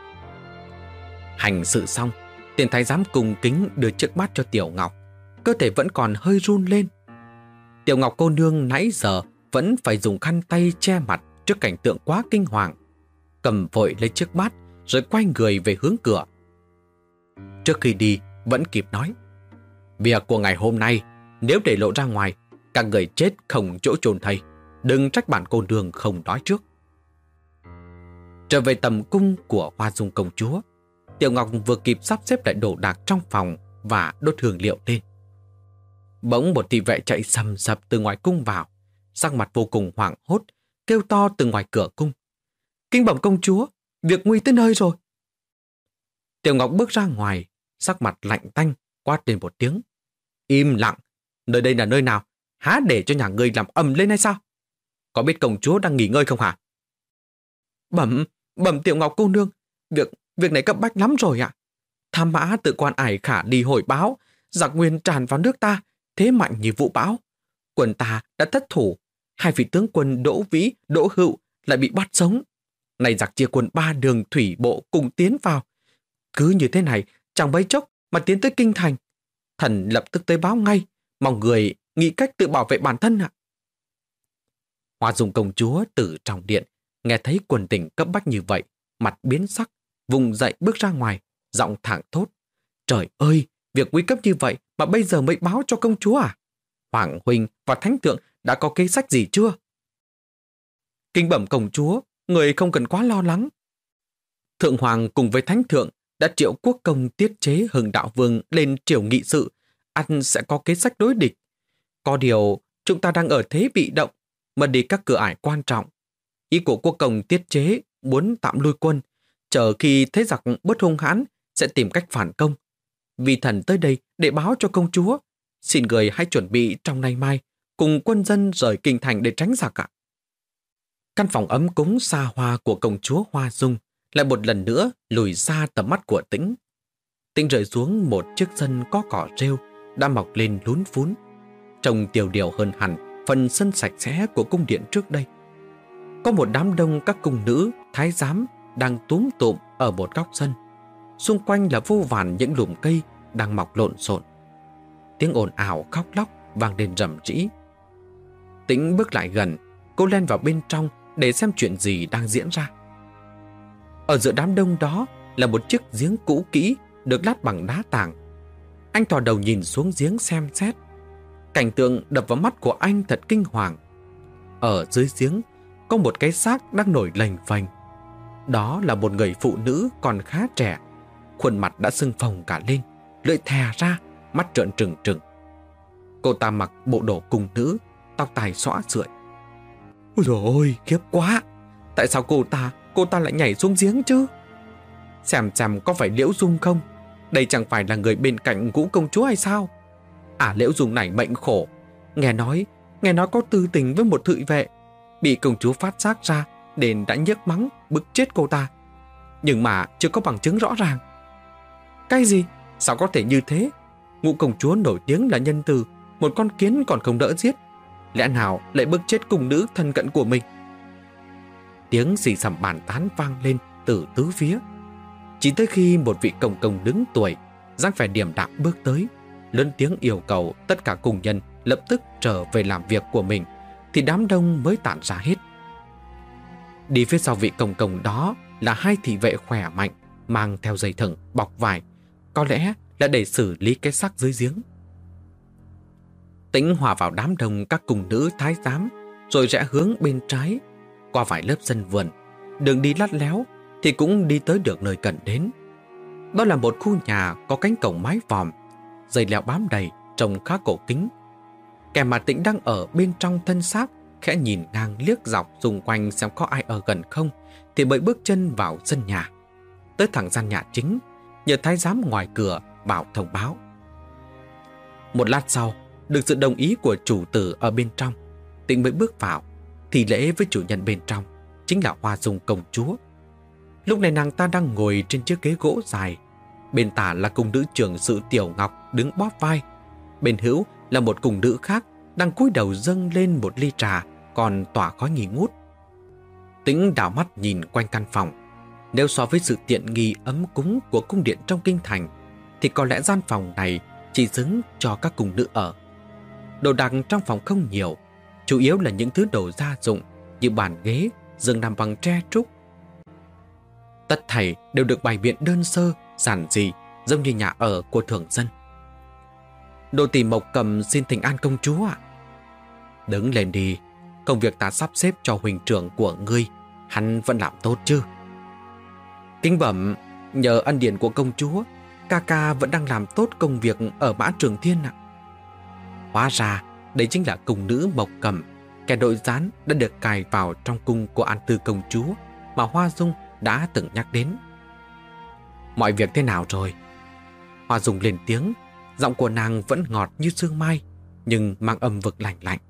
Speaker 1: Hành sự xong, tiền thái giám cung kính đưa chiếc bát cho Tiểu Ngọc, cơ thể vẫn còn hơi run lên. Tiểu Ngọc cô nương nãy giờ vẫn phải dùng khăn tay che mặt trước cảnh tượng quá kinh hoàng, cầm vội lấy chiếc bát rồi quay người về hướng cửa. Trước khi đi vẫn kịp nói: việc của ngày hôm nay nếu để lộ ra ngoài, các người chết không chỗ chôn thây, đừng trách bản cô nương không nói trước. Trở về tầm cung của Hoa Dung công chúa, Tiểu Ngọc vừa kịp sắp xếp lại đồ đạc trong phòng và đốt hương liệu lên. Bỗng một thị vệ chạy sầm sập từ ngoài cung vào, sắc mặt vô cùng hoảng hốt, kêu to từ ngoài cửa cung: "Kinh bẩm công chúa, việc nguy tới nơi rồi!" Tiểu Ngọc bước ra ngoài, sắc mặt lạnh tanh, quát lên một tiếng: "Im lặng! Nơi đây là nơi nào? Há để cho nhà ngươi làm ầm lên hay sao? Có biết công chúa đang nghỉ ngơi không hả?" Bẩm, bẩm Tiểu Ngọc cô nương, việc việc này cấp bách lắm rồi ạ. Tham mã tự quan ải khả đi hồi báo, giặc nguyên tràn vào nước ta, thế mạnh như vũ bão. Quân ta đã thất thủ, hai vị tướng quân Đỗ Vĩ, Đỗ Hữu lại bị bắt sống. Này giặc chia quân ba đường thủy bộ cùng tiến vào. Cứ như thế này, chẳng mấy chốc mà tiến tới kinh thành. Thần lập tức tới báo ngay, mong người nghĩ cách tự bảo vệ bản thân ạ. Hoa Dung công chúa từ trong điện nghe thấy quần tình cấp bách như vậy, mặt biến sắc, vùng dậy bước ra ngoài, giọng thẳng thốt: "Trời ơi, việc nguy cấp như vậy mà bây giờ mới báo cho công chúa à? Hoàng huynh và thánh thượng đã có kế sách gì chưa?" "Kinh bẩm công chúa, người không cần quá lo lắng. Thượng hoàng cùng với thánh thượng đã triệu quốc công tiết chế Hưng Đạo Vương lên triều nghị sự, ăn sẽ có kế sách đối địch. Có điều chúng ta đang ở thế bị động, mà đi các cửa ải quan trọng. Ý của quốc công tiết chế muốn tạm lui quân, chờ khi thấy giặc bớt hung hãn sẽ tìm cách phản công. Vì thần tới đây để báo cho công chúa, xin người hãy chuẩn bị trong nay mai cùng quân dân rời kinh thành để tránh giặc ạ." Căn phòng ấm cúng xa hoa của công chúa Hoa Dung lại một lần nữa lùi xa tầm mắt của Tĩnh. Tĩnh rơi xuống một chiếc sân có cỏ rêu đã mọc lên lún phún, trông tiêu điều hơn hẳn phần sân sạch sẽ của cung điện trước đây. Có một đám đông các cung nữ, thái giám đang túm tụm ở một góc sân. Xung quanh là vô vàn những lùm cây đang mọc lộn xộn. Tiếng ồn ào khóc lóc vang lên rầm rĩ. Tĩnh bước lại gần, cô len vào bên trong để xem chuyện gì đang diễn ra. Ở giữa đám đông đó là một chiếc giếng cũ kỹ được lát bằng đá tảng. Anh thò đầu nhìn xuống giếng xem xét. Cảnh tượng đập vào mắt của anh thật kinh hoàng. Ở dưới giếng có một cái xác đang nổi lềnh phềnh. Đó là một người phụ nữ còn khá trẻ, khuôn mặt đã sưng phồng cả lên, lưỡi thè ra, mắt trợn trừng trừng. Cô ta mặc bộ đồ cung nữ, tóc tai xõa rượi. Ôi dồi ôi, khiếp quá! Tại sao cô ta, cô ta lại nhảy xuống giếng chứ? Xem xem có phải Liễu Dung không? Đây chẳng phải là người bên cạnh Ngũ công chúa hay sao? À, Liễu Dung này mệnh khổ. Nghe nói, nghe nói có tư tình với một thị vệ, bị công chúa phát giác ra nên đã nhức mắng bức chết cô ta. Nhưng mà chưa có bằng chứng rõ ràng. Cái gì? Sao có thể như thế? Ngũ công chúa nổi tiếng là nhân từ, một con kiến còn không đỡ giết, lẽ nào lại bức chết cung nữ thân cận của mình? Tiếng xì xầm bàn tán vang lên từ tứ phía. Chỉ tới khi một vị công công đứng tuổi, dáng vẻ điềm đạm bước tới, lớn tiếng yêu cầu tất cả cung nhân lập tức trở về làm việc của mình, thì đám đông mới tản ra hết. Đi phía sau vị công công đó là hai thị vệ khỏe mạnh, mang theo dây thừng bọc vải, có lẽ là để xử lý cái xác dưới giếng. Tĩnh hòa vào đám đông các cung nữ thái giám, rồi rẽ hướng bên trái, qua vài lớp sân vườn. Đường đi lắt léo thì cũng đi tới được nơi cần đến. Đó là một khu nhà có cánh cổng mái vòm, dây leo bám đầy, trông khá cổ kính. Kẻ mà Tĩnh đang ở bên trong thân xác khẽ nhìn ngang liếc dọc xung quanh xem có ai ở gần không, thì bậy bước chân vào sân nhà, tới thẳng gian nhà chính, nhờ thái giám ngoài cửa bảo thông báo. Một lát sau, được sự đồng ý của chủ tử ở bên trong, Tĩnh mới bước vào, thì lễ với chủ nhân bên trong, chính là Hoa Dung công chúa. Lúc này nàng ta đang ngồi trên chiếc ghế gỗ dài, bên tả là cung nữ trưởng sự Tiểu Ngọc đứng bóp vai, bên hữu là một cung nữ khác đang cúi đầu dâng lên một ly trà còn tỏa khói nghi ngút. Tĩnh đảo mắt nhìn quanh căn phòng. Nếu so với sự tiện nghi ấm cúng của cung điện trong kinh thành, thì có lẽ gian phòng này chỉ xứng cho các cung nữ ở. Đồ đạc trong phòng không nhiều, chủ yếu là những thứ đồ gia dụng như bàn ghế, giường nằm bằng tre trúc. Tất thảy đều được bày biện đơn sơ, giản dị, giống như nhà ở của thường dân. Đồ tỳ Mộc Cầm xin thỉnh an công chúa ạ. Đứng lên đi, công việc ta sắp xếp cho huynh trưởng của ngươi, hắn vẫn làm tốt chứ? Kính bẩm, nhờ ân điển của công chúa, ca ca vẫn đang làm tốt công việc ở Mã Trường Thiên ạ. Hóa ra, đây chính là cung nữ Mộc Cầm, kẻ đội gián đã được cài vào trong cung của An Tư công chúa mà Hoa Dung đã từng nhắc đến. Mọi việc thế nào rồi? Hoa Dung lên tiếng, giọng của nàng vẫn ngọt như sương mai, nhưng mang âm vực lạnh lạnh.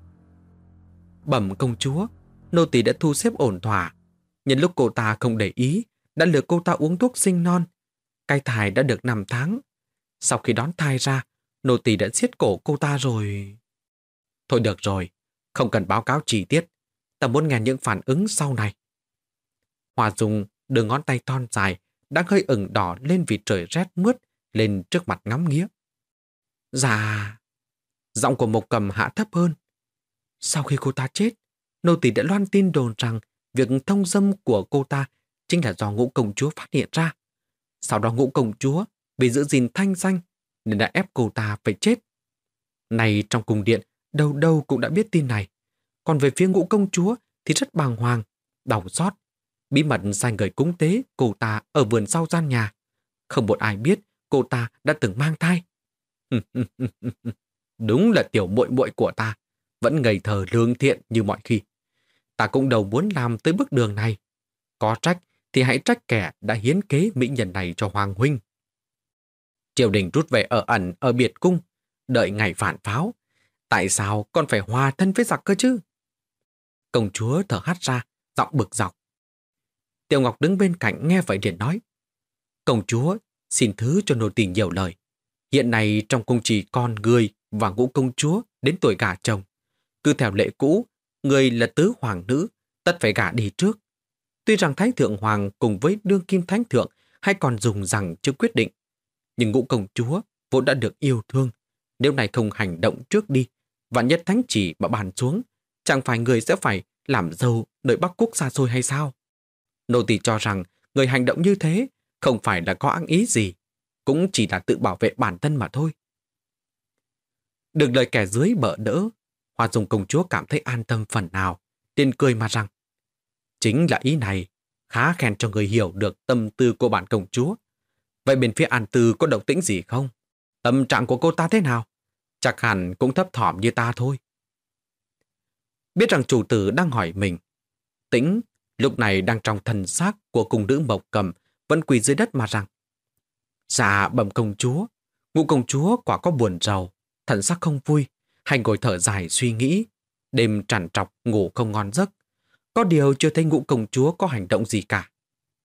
Speaker 1: Bẩm công chúa, nô tỳ đã thu xếp ổn thỏa. Nhân lúc cô ta không để ý, đã lừa cô ta uống thuốc sinh non. Cái thai đã được năm tháng. Sau khi đón thai ra, nô tỳ đã siết cổ cô ta rồi. Thôi được rồi, không cần báo cáo chi tiết. Ta muốn nghe những phản ứng sau này. Hoa Dung đưa ngón tay thon dài, đang hơi ửng đỏ lên vì trời rét mướt, lên trước mặt ngắm nghía. Dạ. Giọng của Mộc Cầm hạ thấp hơn. Sau khi cô ta chết, nô tỳ đã loan tin đồn rằng việc thông dâm của cô ta chính là do Ngũ công chúa phát hiện ra. Sau đó Ngũ công chúa vì giữ gìn thanh danh nên đã ép cô ta phải chết. Này trong cung điện, đâu đâu cũng đã biết tin này. Còn về phía Ngũ công chúa thì rất bàng hoàng, đau xót, bí mật sai người cúng tế cô ta ở vườn sau gian nhà. Không một ai biết cô ta đã từng mang thai. Đúng là tiểu muội muội của ta, vẫn ngây thơ lương thiện như mọi khi. Ta cũng đâu muốn làm tới bước đường này. Có trách thì hãy trách kẻ đã hiến kế mỹ nhân này cho Hoàng huynh. Triều đình rút về ở ẩn ở biệt cung, đợi ngày phản pháo. Tại sao còn phải hòa thân với giặc cơ chứ? Công chúa thở hắt ra, giọng bực dọc. Tiểu Ngọc đứng bên cạnh nghe vậy liền nói. Công chúa, xin thứ cho nô tỳ nhiều lời. Hiện nay trong cung chỉ còn người và Ngũ công chúa đến tuổi gả chồng. Cứ theo lệ cũ, người là tứ hoàng nữ, tất phải gả đi trước. Tuy rằng Thái Thượng Hoàng cùng với đương kim Thánh Thượng hay còn dùng rằng chưa quyết định, nhưng Ngũ công chúa vốn đã được yêu thương. Nếu này không hành động trước đi, vạn nhất thánh chỉ mà bàn xuống, chẳng phải người sẽ phải làm dâu nơi Bắc Quốc xa xôi hay sao? Nô tỳ cho rằng người hành động như thế không phải là có ác ý gì, cũng chỉ là tự bảo vệ bản thân mà thôi. Được lời kẻ dưới bợ đỡ, Hoa Dung công chúa cảm thấy an tâm phần nào, liền cười mà rằng, chính là ý này, khá khen cho người hiểu được tâm tư của bản công chúa. Vậy bên phía An Tư có động tĩnh gì không? Tâm trạng của cô ta thế nào? Chắc hẳn cũng thấp thỏm như ta thôi. Biết rằng chủ tử đang hỏi mình, Tĩnh lúc này đang trong thần xác của cung nữ Mộc Cầm vẫn quỳ dưới đất mà rằng, dạ bẩm công chúa, Ngũ công chúa quả có buồn rầu, thần sắc không vui, hay ngồi thở dài suy nghĩ, đêm trằn trọc ngủ không ngon giấc. Có điều chưa thấy Ngũ công chúa có hành động gì cả.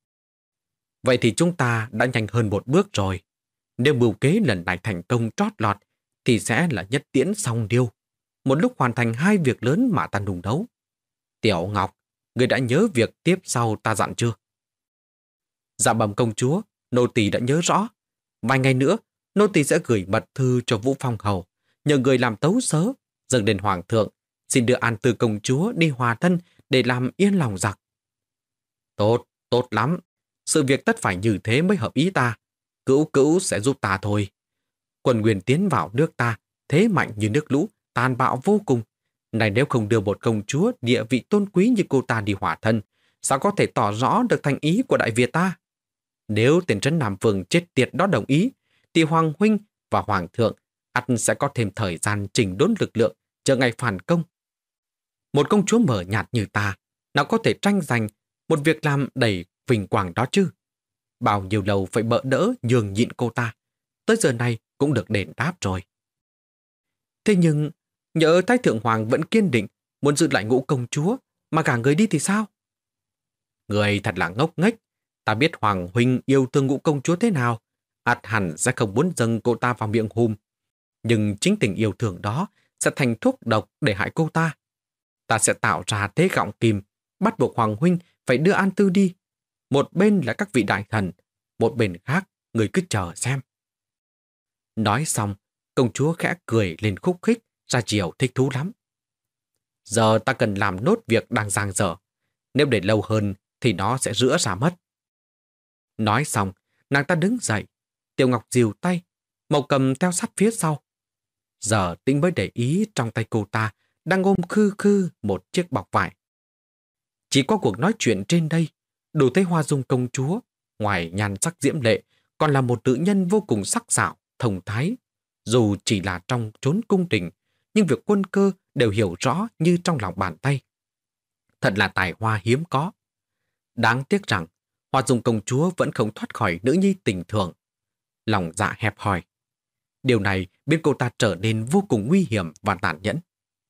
Speaker 1: Vậy thì chúng ta đã nhanh hơn một bước rồi. Nếu mưu kế lần này thành công trót lọt, thì sẽ là nhất tiễn song điêu. Một lúc hoàn thành hai việc lớn mà ta nung đấu. Tiểu Ngọc, người đã nhớ việc tiếp sau ta dặn chưa? Dạ bẩm công chúa, nô tỳ đã nhớ rõ. Vài ngày nữa, nô tỳ sẽ gửi mật thư cho Vũ Phong Hầu, nhờ người làm tấu sớ, dâng đến Hoàng thượng, xin đưa An Tư công chúa đi hòa thân để làm yên lòng giặc. Tốt, tốt lắm. Sự việc tất phải như thế mới hợp ý ta. Cữu cữu sẽ giúp ta thôi. Quân Nguyên tiến vào nước ta, thế mạnh như nước lũ, tàn bạo vô cùng. Này nếu không đưa một công chúa địa vị tôn quý như cô ta đi hỏa thân, sao có thể tỏ rõ được thành ý của Đại Việt ta? Nếu tiền trấn Nam Vương chết tiệt đó đồng ý, thì Hoàng huynh và Hoàng thượng ắt sẽ có thêm thời gian chỉnh đốn lực lượng chờ ngày phản công. Một công chúa mờ nhạt như ta, nào có thể tranh giành một việc làm đầy vinh quang đó chứ? Bao nhiêu lâu phải bỡ đỡ nhường nhịn cô ta, tới giờ này cũng được đền đáp rồi. Thế nhưng, nhỡ Thái Thượng Hoàng vẫn kiên định muốn giữ lại Ngũ công chúa, mà cả người đi thì sao? Người thật là ngốc nghếch. Ta biết Hoàng huynh yêu thương Ngũ công chúa thế nào, ắt hẳn sẽ không muốn dâng cô ta vào miệng hùm. Nhưng chính tình yêu thương đó sẽ thành thuốc độc để hại cô ta. Ta sẽ tạo ra thế gọng kìm, bắt buộc Hoàng huynh phải đưa An Tư đi. Một bên là các vị đại thần, một bên khác người cứ chờ xem. Nói xong, công chúa khẽ cười lên khúc khích, ra chiều thích thú lắm. Giờ ta cần làm nốt việc đang dang dở. Nếu để lâu hơn thì nó sẽ rữa ra mất. Nói xong, nàng ta đứng dậy. Tiểu Ngọc dìu tay, Mậu Cầm theo sát phía sau. Giờ Tĩnh mới để ý trong tay cô ta đang ôm khư khư một chiếc bọc vải. Chỉ có cuộc nói chuyện trên đây, đủ thấy Hoa Dung công chúa, ngoài nhan sắc diễm lệ, còn là một nữ nhân vô cùng sắc sảo, thông thái. Dù chỉ là trong chốn cung đình, nhưng việc quân cơ đều hiểu rõ như trong lòng bàn tay. Thật là tài hoa hiếm có. Đáng tiếc rằng, Hoa Dung công chúa vẫn không thoát khỏi nữ nhi tình thường. Lòng dạ hẹp hòi. Điều này biến cô ta trở nên vô cùng nguy hiểm và tàn nhẫn.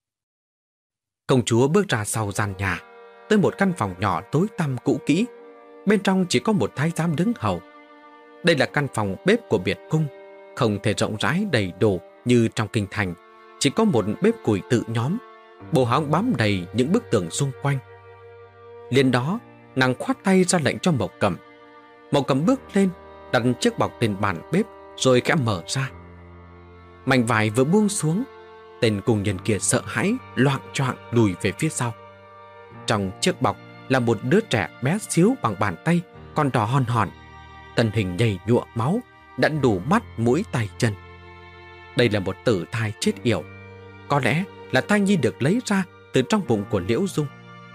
Speaker 1: Công chúa bước ra sau gian nhà, tới một căn phòng nhỏ tối tăm cũ kỹ. Bên trong chỉ có một thái giám đứng hầu. Đây là căn phòng bếp của biệt cung, không thể rộng rãi đầy đủ như trong kinh thành. Chỉ có một bếp củi tự nhóm, bồ hóng bám đầy những bức tường xung quanh. Liền đó, nàng khoát tay ra lệnh cho Mộc Cầm. Mộc Cầm bước lên, đặt chiếc bọc lên bàn bếp rồi khẽ mở ra. Mảnh vải vừa buông xuống, tên cùng nhân kia sợ hãi loạng choạng lùi về phía sau. Trong chiếc bọc là một đứa trẻ bé xíu bằng bàn tay, còn đỏ hòn hòn, thân hình nhầy nhụa máu, đã đủ mắt mũi tay chân. Đây là một tử thai chết yểu, có lẽ là thai nhi được lấy ra từ trong bụng của Liễu Dung.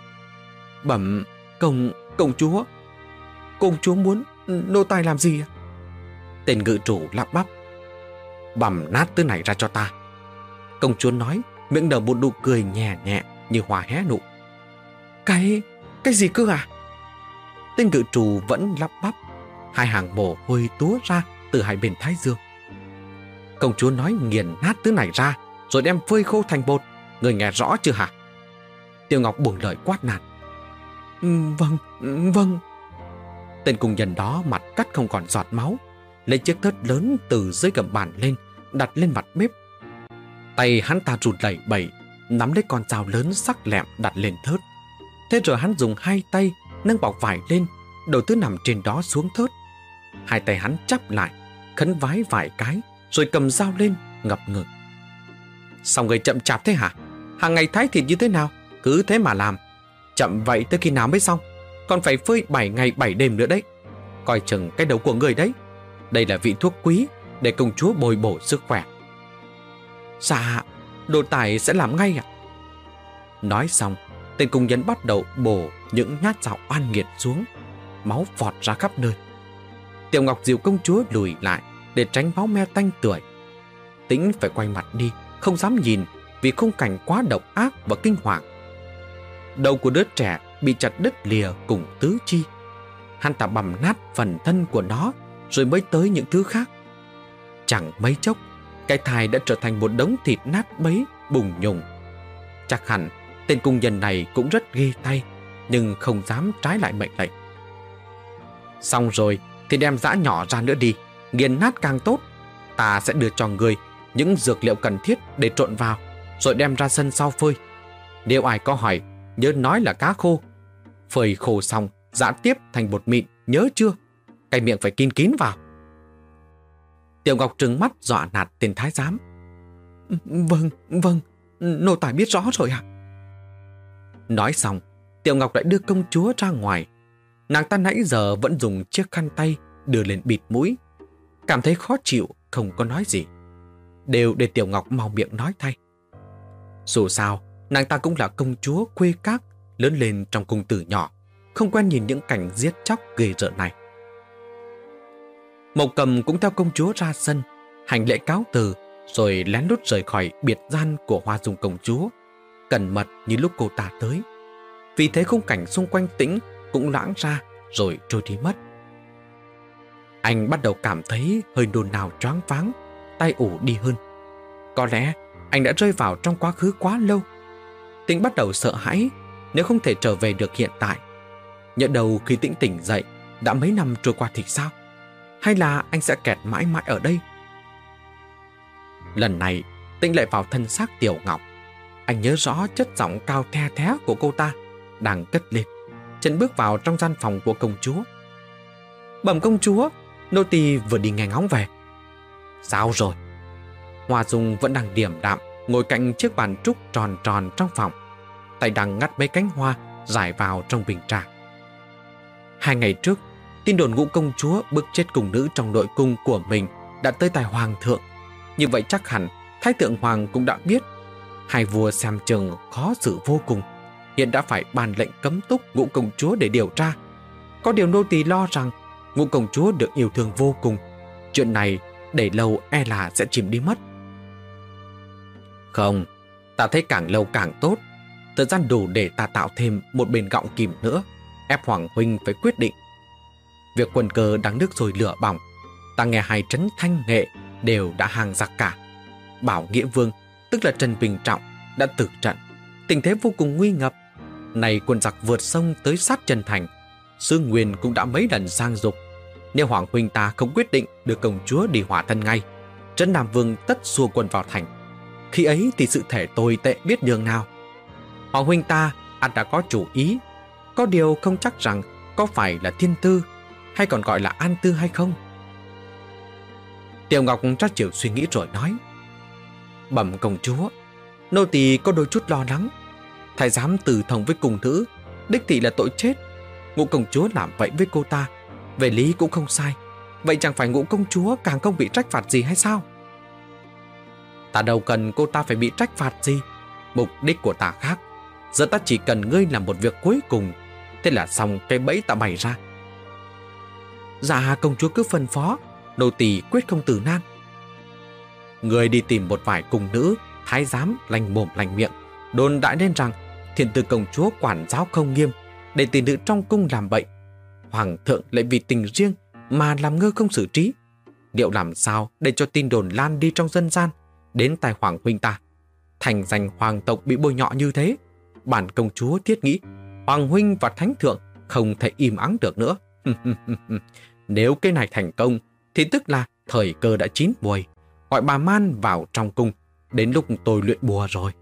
Speaker 1: Bẩm công công chúa, công chúa muốn nô tài làm gì? Tên ngự chủ lắp bắp. Bẩm nát thứ này ra cho ta. Công chúa nói, miệng nở một nụ cười nhẹ nhẹ như hoa hé nụ. Cái, cái gì cơ à? Tên ngự chủ vẫn lắp bắp, hai hàng mồ hôi túa ra từ hai bên thái dương. Công chúa nói nghiền nát thứ này ra, rồi đem phơi khô thành bột. Người nghe rõ chưa hả? Tiêu Ngọc buông lời quát nạt. Vâng, vâng. Tên cung nhân đó mặt cắt không còn giọt máu, lấy chiếc thớt lớn từ dưới gầm bàn lên, đặt lên mặt bếp. Tay hắn ta rụt lẩy bẩy, nắm lấy con dao lớn sắc lẹm đặt lên thớt. Thế rồi hắn dùng hai tay nâng bọc vải lên, đổ thứ nằm trên đó xuống thớt. Hai tay hắn chắp lại, khấn vái vài cái, rồi cầm dao lên, ngập ngừng. Sao người chậm chạp thế hả? Hàng ngày thái thịt như thế nào? Cứ thế mà làm. Chậm vậy tới khi nào mới xong? Còn phải phơi bảy ngày bảy đêm nữa đấy. Coi chừng cái đầu của người đấy. Đây là vị thuốc quý để công chúa bồi bổ sức khỏe. Dạ, đồ tài sẽ làm ngay ạ. Nói xong, tên cung nhân bắt đầu bổ những nhát dao oan nghiệt xuống. Máu vọt ra khắp nơi. Tiểu Ngọc dìu công chúa lùi lại để tránh máu me tanh tưởi. Tĩnh phải quay mặt đi, không dám nhìn vì khung cảnh quá độc ác và kinh hoàng. Đầu của đứa trẻ bị chặt đứt lìa cùng tứ chi. Hắn ta bầm nát phần thân của nó, rồi mới tới những thứ khác. Chẳng mấy chốc, cái thai đã trở thành một đống thịt nát bấy bùng nhùng. Chắc hẳn tên cung nhân này cũng rất ghê tay, nhưng không dám trái lại mệnh lệnh. Xong rồi thì đem giã nhỏ ra nữa đi, nghiền nát càng tốt. Ta sẽ đưa cho người những dược liệu cần thiết để trộn vào, rồi đem ra sân sau phơi. Nếu ai có hỏi, nhớ nói là cá khô. Phơi khô xong, giã tiếp thành bột mịn, nhớ chưa? Cái miệng phải kín kín vào. Tiểu Ngọc trừng mắt dọa nạt tên thái giám. Vâng, vâng, nô tài biết rõ rồi ạ. Nói xong, Tiểu Ngọc lại đưa công chúa ra ngoài. Nàng ta nãy giờ vẫn dùng chiếc khăn tay đưa lên bịt mũi. Cảm thấy khó chịu, không có nói gì. Đều để Tiểu Ngọc mau miệng nói thay. Dù sao, nàng ta cũng là công chúa khuê các, lớn lên trong cung tử nhỏ, không quen nhìn những cảnh giết chóc ghê rợn này. Mộc Cầm cũng theo công chúa ra sân, hành lễ cáo từ, rồi lén lút rời khỏi biệt gian của Hoa Dung công chúa, cẩn mật như lúc cô ta tới. Vì thế khung cảnh xung quanh Tĩnh cũng loãng ra rồi trôi đi mất. Anh bắt đầu cảm thấy hơi nôn nao choáng váng, tay ủ đi hơn. Có lẽ anh đã rơi vào trong quá khứ quá lâu. Tĩnh bắt đầu sợ hãi nếu không thể trở về được hiện tại. Nhỡ đầu khi Tĩnh tỉnh dậy đã mấy năm trôi qua thì sao? Hay là anh sẽ kẹt mãi mãi ở đây? Lần này Tĩnh lại vào thân xác Tiểu Ngọc. Anh nhớ rõ chất giọng cao the thé của cô ta đang cất lên. Chân bước vào trong gian phòng của công chúa. Bẩm công chúa, nô tỳ vừa đi nghe ngóng về. Sao rồi? Hoa Dung vẫn đang điềm đạm ngồi cạnh chiếc bàn trúc tròn tròn trong phòng, tay đang ngắt mấy cánh hoa rải vào trong bình trà. Hai ngày trước, tin đồn Ngũ công chúa bức chết cung nữ trong nội cung của mình đã tới tai hoàng thượng. Như vậy chắc hẳn thái thượng hoàng cũng đã biết. Hai vua xem chừng khó xử vô cùng, hiện đã phải ban lệnh cấm túc Ngũ công chúa để điều tra. Có điều nô tỳ lo rằng Ngũ công chúa được yêu thương vô cùng, chuyện này để lâu e là sẽ chìm đi mất. Không, ta thấy càng lâu càng tốt. Thời gian đủ để ta tạo thêm một bên gọng kìm nữa, ép hoàng huynh phải quyết định. Việc quân cờ đang nước sôi lửa bỏng, ta nghe hai trấn Thanh Nghệ đều đã hàng giặc cả. Bảo Nghĩa Vương, tức là Trần Bình Trọng, đã tử trận, tình thế vô cùng nguy ngập. Này quân giặc vượt sông tới sát chân thành, Sư Nguyên cũng đã mấy lần sang dục. Nếu hoàng huynh ta không quyết định đưa công chúa đi hỏa thân ngay, Trấn Nam Vương tất xua quân vào thành. Khi ấy thì sự thể tồi tệ biết nhường nào. Hoàng huynh ta ắt đã có chủ ý, có điều không chắc rằng có phải là Thiên Tư hay còn gọi là An Tư hay không. Tiểu Ngọc trát chiều suy nghĩ rồi nói: Bẩm công chúa, nô tỳ có đôi chút lo lắng. Thái giám từ thông với cung nữ, đích thị là tội chết. Ngũ công chúa làm vậy với cô ta, về lý cũng không sai. Vậy chẳng phải Ngũ công chúa càng không bị trách phạt gì hay sao? Ta đâu cần cô ta phải bị trách phạt gì. Mục đích của ta khác. Giờ ta chỉ cần ngươi làm một việc cuối cùng, thế là xong cái bẫy ta bày ra. Dạ công chúa cứ phân phó, nô tỳ quyết không từ nan. Người đi tìm một vài cung nữ, thái giám lành mồm lành miệng, đồn đại lên rằng Thiên Tư công chúa quản giáo không nghiêm, để tỷ nữ trong cung làm bậy. Hoàng thượng lại vì tình riêng mà làm ngơ không xử trí. Liệu làm sao để cho tin đồn lan đi trong dân gian, đến tai hoàng huynh ta? Thành danh hoàng tộc bị bôi nhọ như thế, bản công chúa thiết nghĩ hoàng huynh và thánh thượng không thể im ắng được nữa. Nếu cái này thành công thì tức là thời cơ đã chín muồi, gọi bà Man vào trong cung, đến lúc tôi luyện bùa rồi.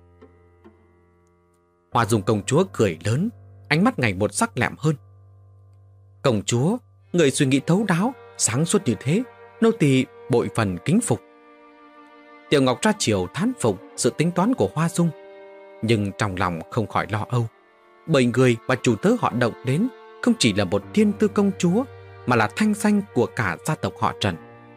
Speaker 1: Hoa Dung công chúa cười lớn, ánh mắt ngày một sắc lẹm hơn. Công chúa, người suy nghĩ thấu đáo, sáng suốt như thế, nô tỳ bội phần kính phục. Tiểu Ngọc ra chiều thán phục sự tính toán của Hoa Dung, nhưng trong lòng không khỏi lo âu, bởi người và chủ tớ họ Động đến không chỉ là một Thiên Tư công chúa, mà là thanh danh của cả gia tộc họ Trần.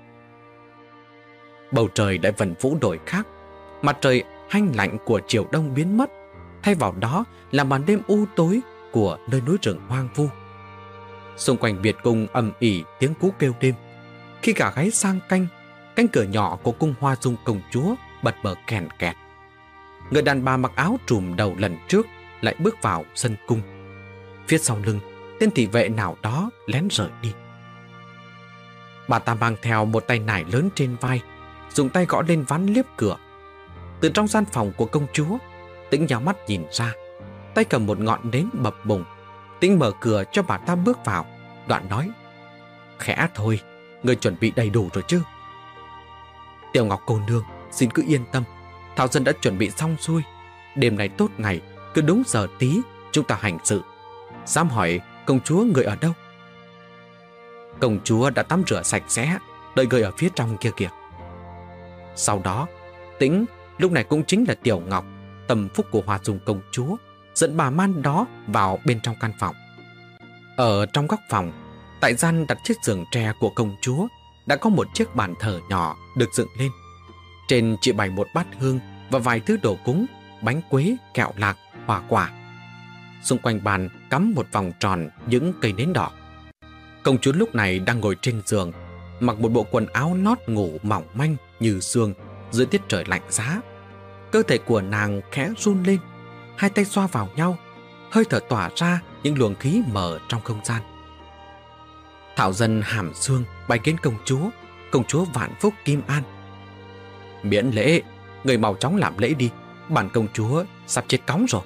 Speaker 1: Bầu trời đã vần vũ đổi khác, mặt trời hanh lạnh của chiều đông biến mất, thay vào đó là màn đêm u tối của nơi núi rừng hoang vu. Xung quanh Việt cung ầm ỉ tiếng cú kêu đêm. Khi cả gáy sang canh, cánh cửa nhỏ của cung Hoa Dung công chúa bật mở kèn kẹt. Người đàn bà mặc áo trùm đầu lần trước lại bước vào sân cung. Phía sau lưng, tên thị vệ nào đó lén rời đi. Bà ta mang theo một tay nải lớn trên vai, dùng tay gõ lên ván liếp cửa. Từ trong gian phòng của công chúa, Tĩnh nhắm mắt nhìn ra, tay cầm một ngọn nến bập bùng. Tĩnh mở cửa cho bà ta bước vào, đoạn nói: Khẽ thôi, người chuẩn bị đầy đủ rồi chứ? Tiểu Ngọc cô nương, xin cứ yên tâm, Thảo Dân đã chuẩn bị xong xuôi. Đêm nay tốt ngày, cứ đúng giờ tí chúng ta hành sự. Dám hỏi công chúa người ở đâu? Công chúa đã tắm rửa sạch sẽ, đợi người ở phía trong kia kìa. Sau đó, Tĩnh lúc này cũng chính là Tiểu Ngọc, tâm phúc của Hoa Dung công chúa, dẫn bà Man đó vào bên trong căn phòng. Ở trong góc phòng, tại gian đặt chiếc giường tre của công chúa, đã có một chiếc bàn thờ nhỏ được dựng lên. Trên chỉ bày một bát hương và vài thứ đồ cúng bánh quế, kẹo lạc, hoa quả. Xung quanh bàn cắm một vòng tròn những cây nến đỏ. Công chúa lúc này đang ngồi trên giường, mặc một bộ quần áo nót ngủ mỏng manh như sương dưới tiết trời lạnh giá. Cơ thể của nàng khẽ run lên, hai tay xoa vào nhau, hơi thở tỏa ra những luồng khí mờ trong không gian. Thảo dân hàm xương bái kiến công chúa, công chúa vạn phúc Kim An. Miễn lễ, người mau chóng làm lễ đi, bản công chúa sắp chết cóng rồi.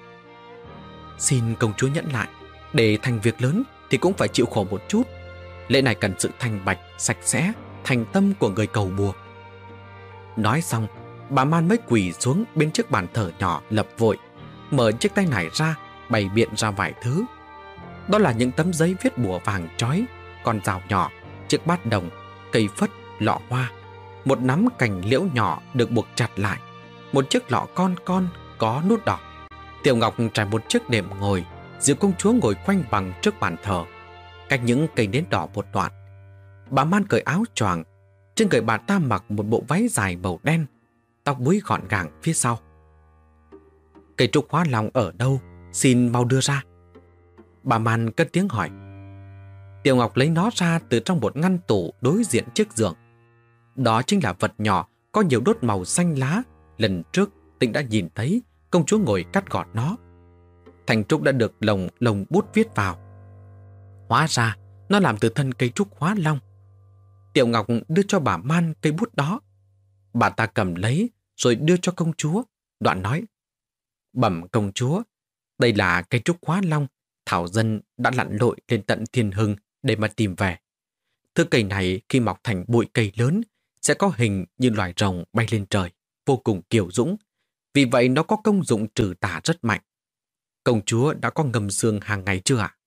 Speaker 1: Xin công chúa nhẫn lại, để thành việc lớn thì cũng phải chịu khổ một chút. Lễ này cần sự thanh bạch, sạch sẽ, thành tâm của người cầu bùa. Nói xong, bà Man mới quỳ xuống bên chiếc bàn thờ nhỏ lập vội, mở chiếc tay nải ra, bày biện ra vài thứ. Đó là những tấm giấy viết bùa vàng trói, con dao nhỏ, chiếc bát đồng, cây phất, lọ hoa, một nắm cành liễu nhỏ được buộc chặt lại, một chiếc lọ con con có nút đỏ. Tiểu Ngọc trải một chiếc đệm ngồi, Diệu công chúa ngồi khoanh bằng trước bàn thờ, cách những cây nến đỏ một đoạn. Bà Man cởi áo choàng, trên người bà ta mặc một bộ váy dài màu đen, tóc búi gọn gàng phía sau. Cây trúc hóa long ở đâu, xin mau đưa ra. Bà Man cất tiếng hỏi. Tiểu Ngọc lấy nó ra từ trong một ngăn tủ đối diện chiếc giường. Đó chính là vật nhỏ có nhiều đốt màu xanh lá. Lần trước Tĩnh đã nhìn thấy công chúa ngồi cắt gọt nó. Thành trúc đã được lồng lồng bút viết vào. Hóa ra nó làm từ thân cây trúc hóa long. Tiểu Ngọc đưa cho bà Man cây bút đó. Bà ta cầm lấy rồi đưa cho công chúa, đoạn nói: Bẩm công chúa, đây là cây trúc hóa long Thảo dân đã lặn lội lên tận Thiên Hưng để mà tìm về. Thứ cây này khi mọc thành bụi cây lớn sẽ có hình như loài rồng bay lên trời, vô cùng kiêu dũng. Vì vậy nó có công dụng trừ tà rất mạnh. Công chúa đã có ngâm sương hàng ngày chưa ạ?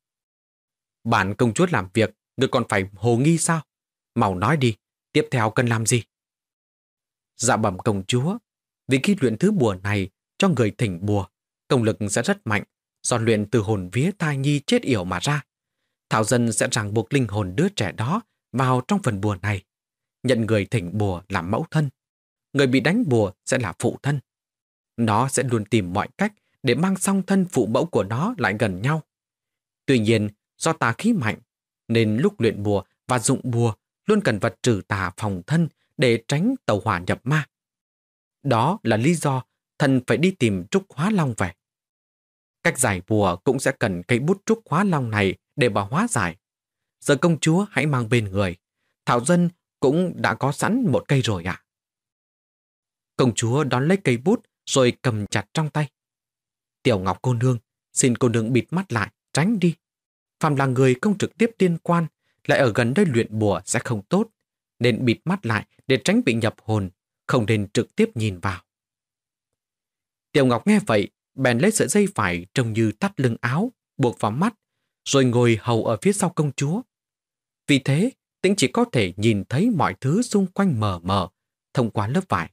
Speaker 1: Bản công chúa làm việc, người còn phải hồ nghi sao? Mau nói đi, tiếp theo cần làm gì? Dạ bẩm công chúa, vì khi luyện thứ bùa này cho người thỉnh bùa, công lực sẽ rất mạnh, do luyện từ hồn vía thai nhi chết yểu mà ra. Thảo dân sẽ ràng buộc linh hồn đứa trẻ đó vào trong phần bùa này, nhận người thỉnh bùa làm mẫu thân. Người bị đánh bùa sẽ là phụ thân. Nó sẽ luôn tìm mọi cách để mang song thân phụ mẫu của nó lại gần nhau. Tuy nhiên, do tà khí mạnh, nên lúc luyện bùa và dụng bùa luôn cần vật trừ tà phòng thân để tránh tẩu hỏa nhập ma. Đó là lý do thần phải đi tìm trúc hóa long về. Cách giải bùa cũng sẽ cần cây bút trúc hóa long này để mà hóa giải. Giờ công chúa hãy mang bên người. Thảo dân cũng đã có sẵn một cây rồi ạ. Công chúa đón lấy cây bút rồi cầm chặt trong tay. Tiểu Ngọc cô nương, xin cô nương bịt mắt lại, tránh đi. Phàm là người không trực tiếp liên quan, lại ở gần đây luyện bùa sẽ không tốt, nên bịt mắt lại để tránh bị nhập hồn, không nên trực tiếp nhìn vào. Tiểu Ngọc nghe vậy, bèn lấy sợi dây vải trông như thắt lưng áo, buộc vào mắt, rồi ngồi hầu ở phía sau công chúa. Vì thế, Tĩnh chỉ có thể nhìn thấy mọi thứ xung quanh mờ mờ thông qua lớp vải.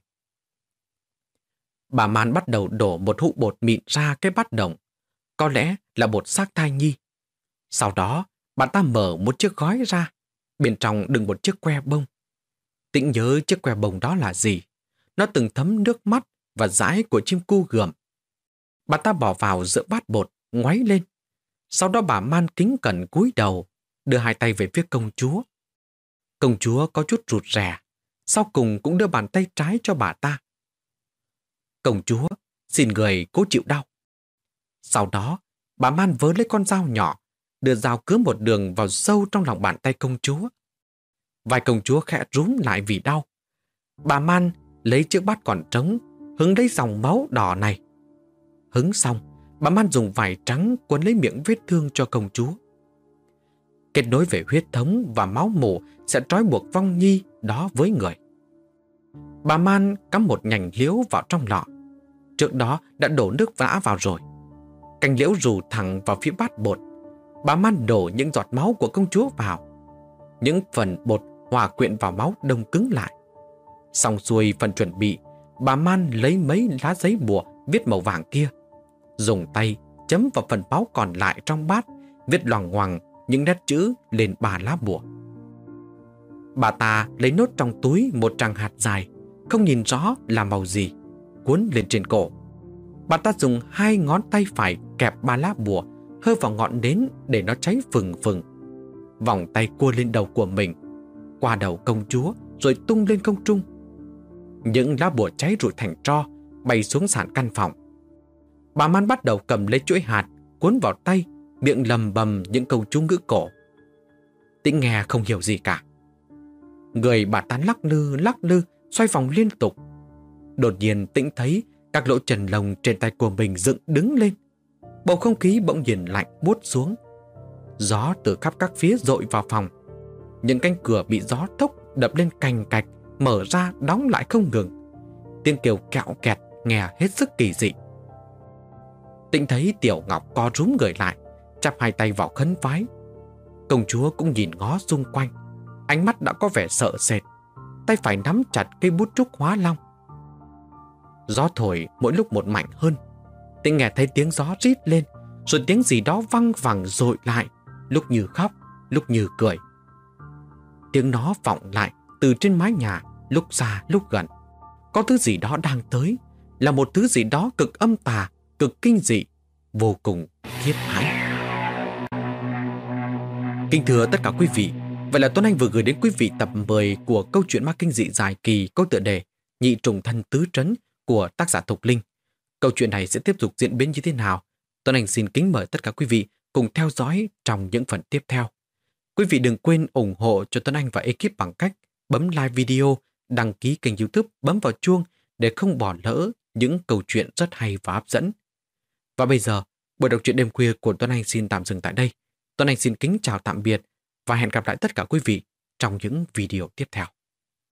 Speaker 1: Bà Man bắt đầu đổ một hũ bột mịn ra cái bát đồng, có lẽ là bột xác thai nhi. Sau đó, bà ta mở một chiếc gói ra, bên trong đựng một chiếc que bông. Tĩnh nhớ chiếc que bông đó là gì. Nó từng thấm nước mắt và dãi của chim cu gườm. Bà ta bỏ vào giữa bát bột, ngoáy lên. Sau đó bà Man kính cẩn cúi đầu, đưa hai tay về phía công chúa. Công chúa có chút rụt rè, sau cùng cũng đưa bàn tay trái cho bà ta. Công chúa, xin người cố chịu đau. Sau đó, bà Man vớ lấy con dao nhỏ, đưa dao cứa một đường vào sâu trong lòng bàn tay công chúa. Vai công chúa khẽ rúm lại vì đau. Bà Man lấy chiếc bát còn trống, hứng lấy dòng máu đỏ này. Hứng xong, bà Man dùng vải trắng quấn lấy miệng vết thương cho công chúa. Kết nối về huyết thống và máu mủ sẽ trói buộc vong nhi đó với người. Bà Man cắm một nhành liễu vào trong lọ. Trước đó đã đổ nước vã vào rồi. Cành liễu rủ thẳng vào phía bát bột. Bà Man đổ những giọt máu của công chúa vào. Những phần bột hòa quyện vào máu đông cứng lại. Xong xuôi phần chuẩn bị, bà Man lấy mấy lá giấy bùa viết màu vàng kia, dùng tay chấm vào phần máu còn lại trong bát, viết loằng ngoằng những nét chữ lên ba lá bùa. Bà ta lấy nốt trong túi một tràng hạt dài, không nhìn rõ là màu gì, cuốn lên trên cổ, Bà ta dùng hai ngón tay phải kẹp ba lá bùa, hơ vào ngọn nến để nó cháy phừng phừng. Vòng tay cua lên đầu của mình, qua đầu công chúa rồi tung lên không trung. Những lá bùa cháy rụi thành tro, bay xuống sàn căn phòng. Bà Man bắt đầu cầm lấy chuỗi hạt, cuốn vào tay, miệng lầm bầm những câu chú ngữ cổ. Tĩnh nghe không hiểu gì cả. Người bà ta lắc lư lắc lư, xoay vòng liên tục. Đột nhiên Tĩnh thấy các lỗ chân lông trên tay của mình dựng đứng lên. Bầu không khí bỗng nhiên lạnh buốt xuống. Gió từ khắp các phía dội vào phòng. Những cánh cửa bị gió thốc đập lên cành cạch, mở ra đóng lại không ngừng. Tiếng kêu kẹo kẹt nghe hết sức kỳ dị. Tĩnh thấy Tiểu Ngọc co rúm người lại, chắp hai tay vào khấn vái. Công chúa cũng nhìn ngó xung quanh, ánh mắt đã có vẻ sợ sệt, tay phải nắm chặt cây bút trúc hóa long. Gió thổi mỗi lúc một mạnh hơn. Tĩnh nghe thấy tiếng gió rít lên, rồi tiếng gì đó văng vẳng dội lại, lúc như khóc, lúc như cười. Tiếng nó vọng lại từ trên mái nhà, lúc xa lúc gần. Có thứ gì đó đang tới, là một thứ gì đó cực âm tà, cực kinh dị, vô cùng khiếp hãi. Kính thưa tất cả quý vị, vậy là Tuấn Anh vừa gửi đến quý vị tập mười của câu chuyện ma kinh dị dài kỳ có tựa đề Nhị trùng thân tứ trấn của tác giả Thục Linh. Câu chuyện này sẽ tiếp tục diễn biến như thế nào? Tuấn Anh xin kính mời tất cả quý vị cùng theo dõi trong những phần tiếp theo. Quý vị đừng quên ủng hộ cho Tuấn Anh và ekip bằng cách bấm like video, đăng ký kênh YouTube, bấm vào chuông để không bỏ lỡ những câu chuyện rất hay và hấp dẫn. Và bây giờ, buổi đọc truyện đêm khuya của Tuấn Anh xin tạm dừng tại đây. Tuấn Anh xin kính chào tạm biệt và hẹn gặp lại tất cả quý vị trong những video tiếp theo.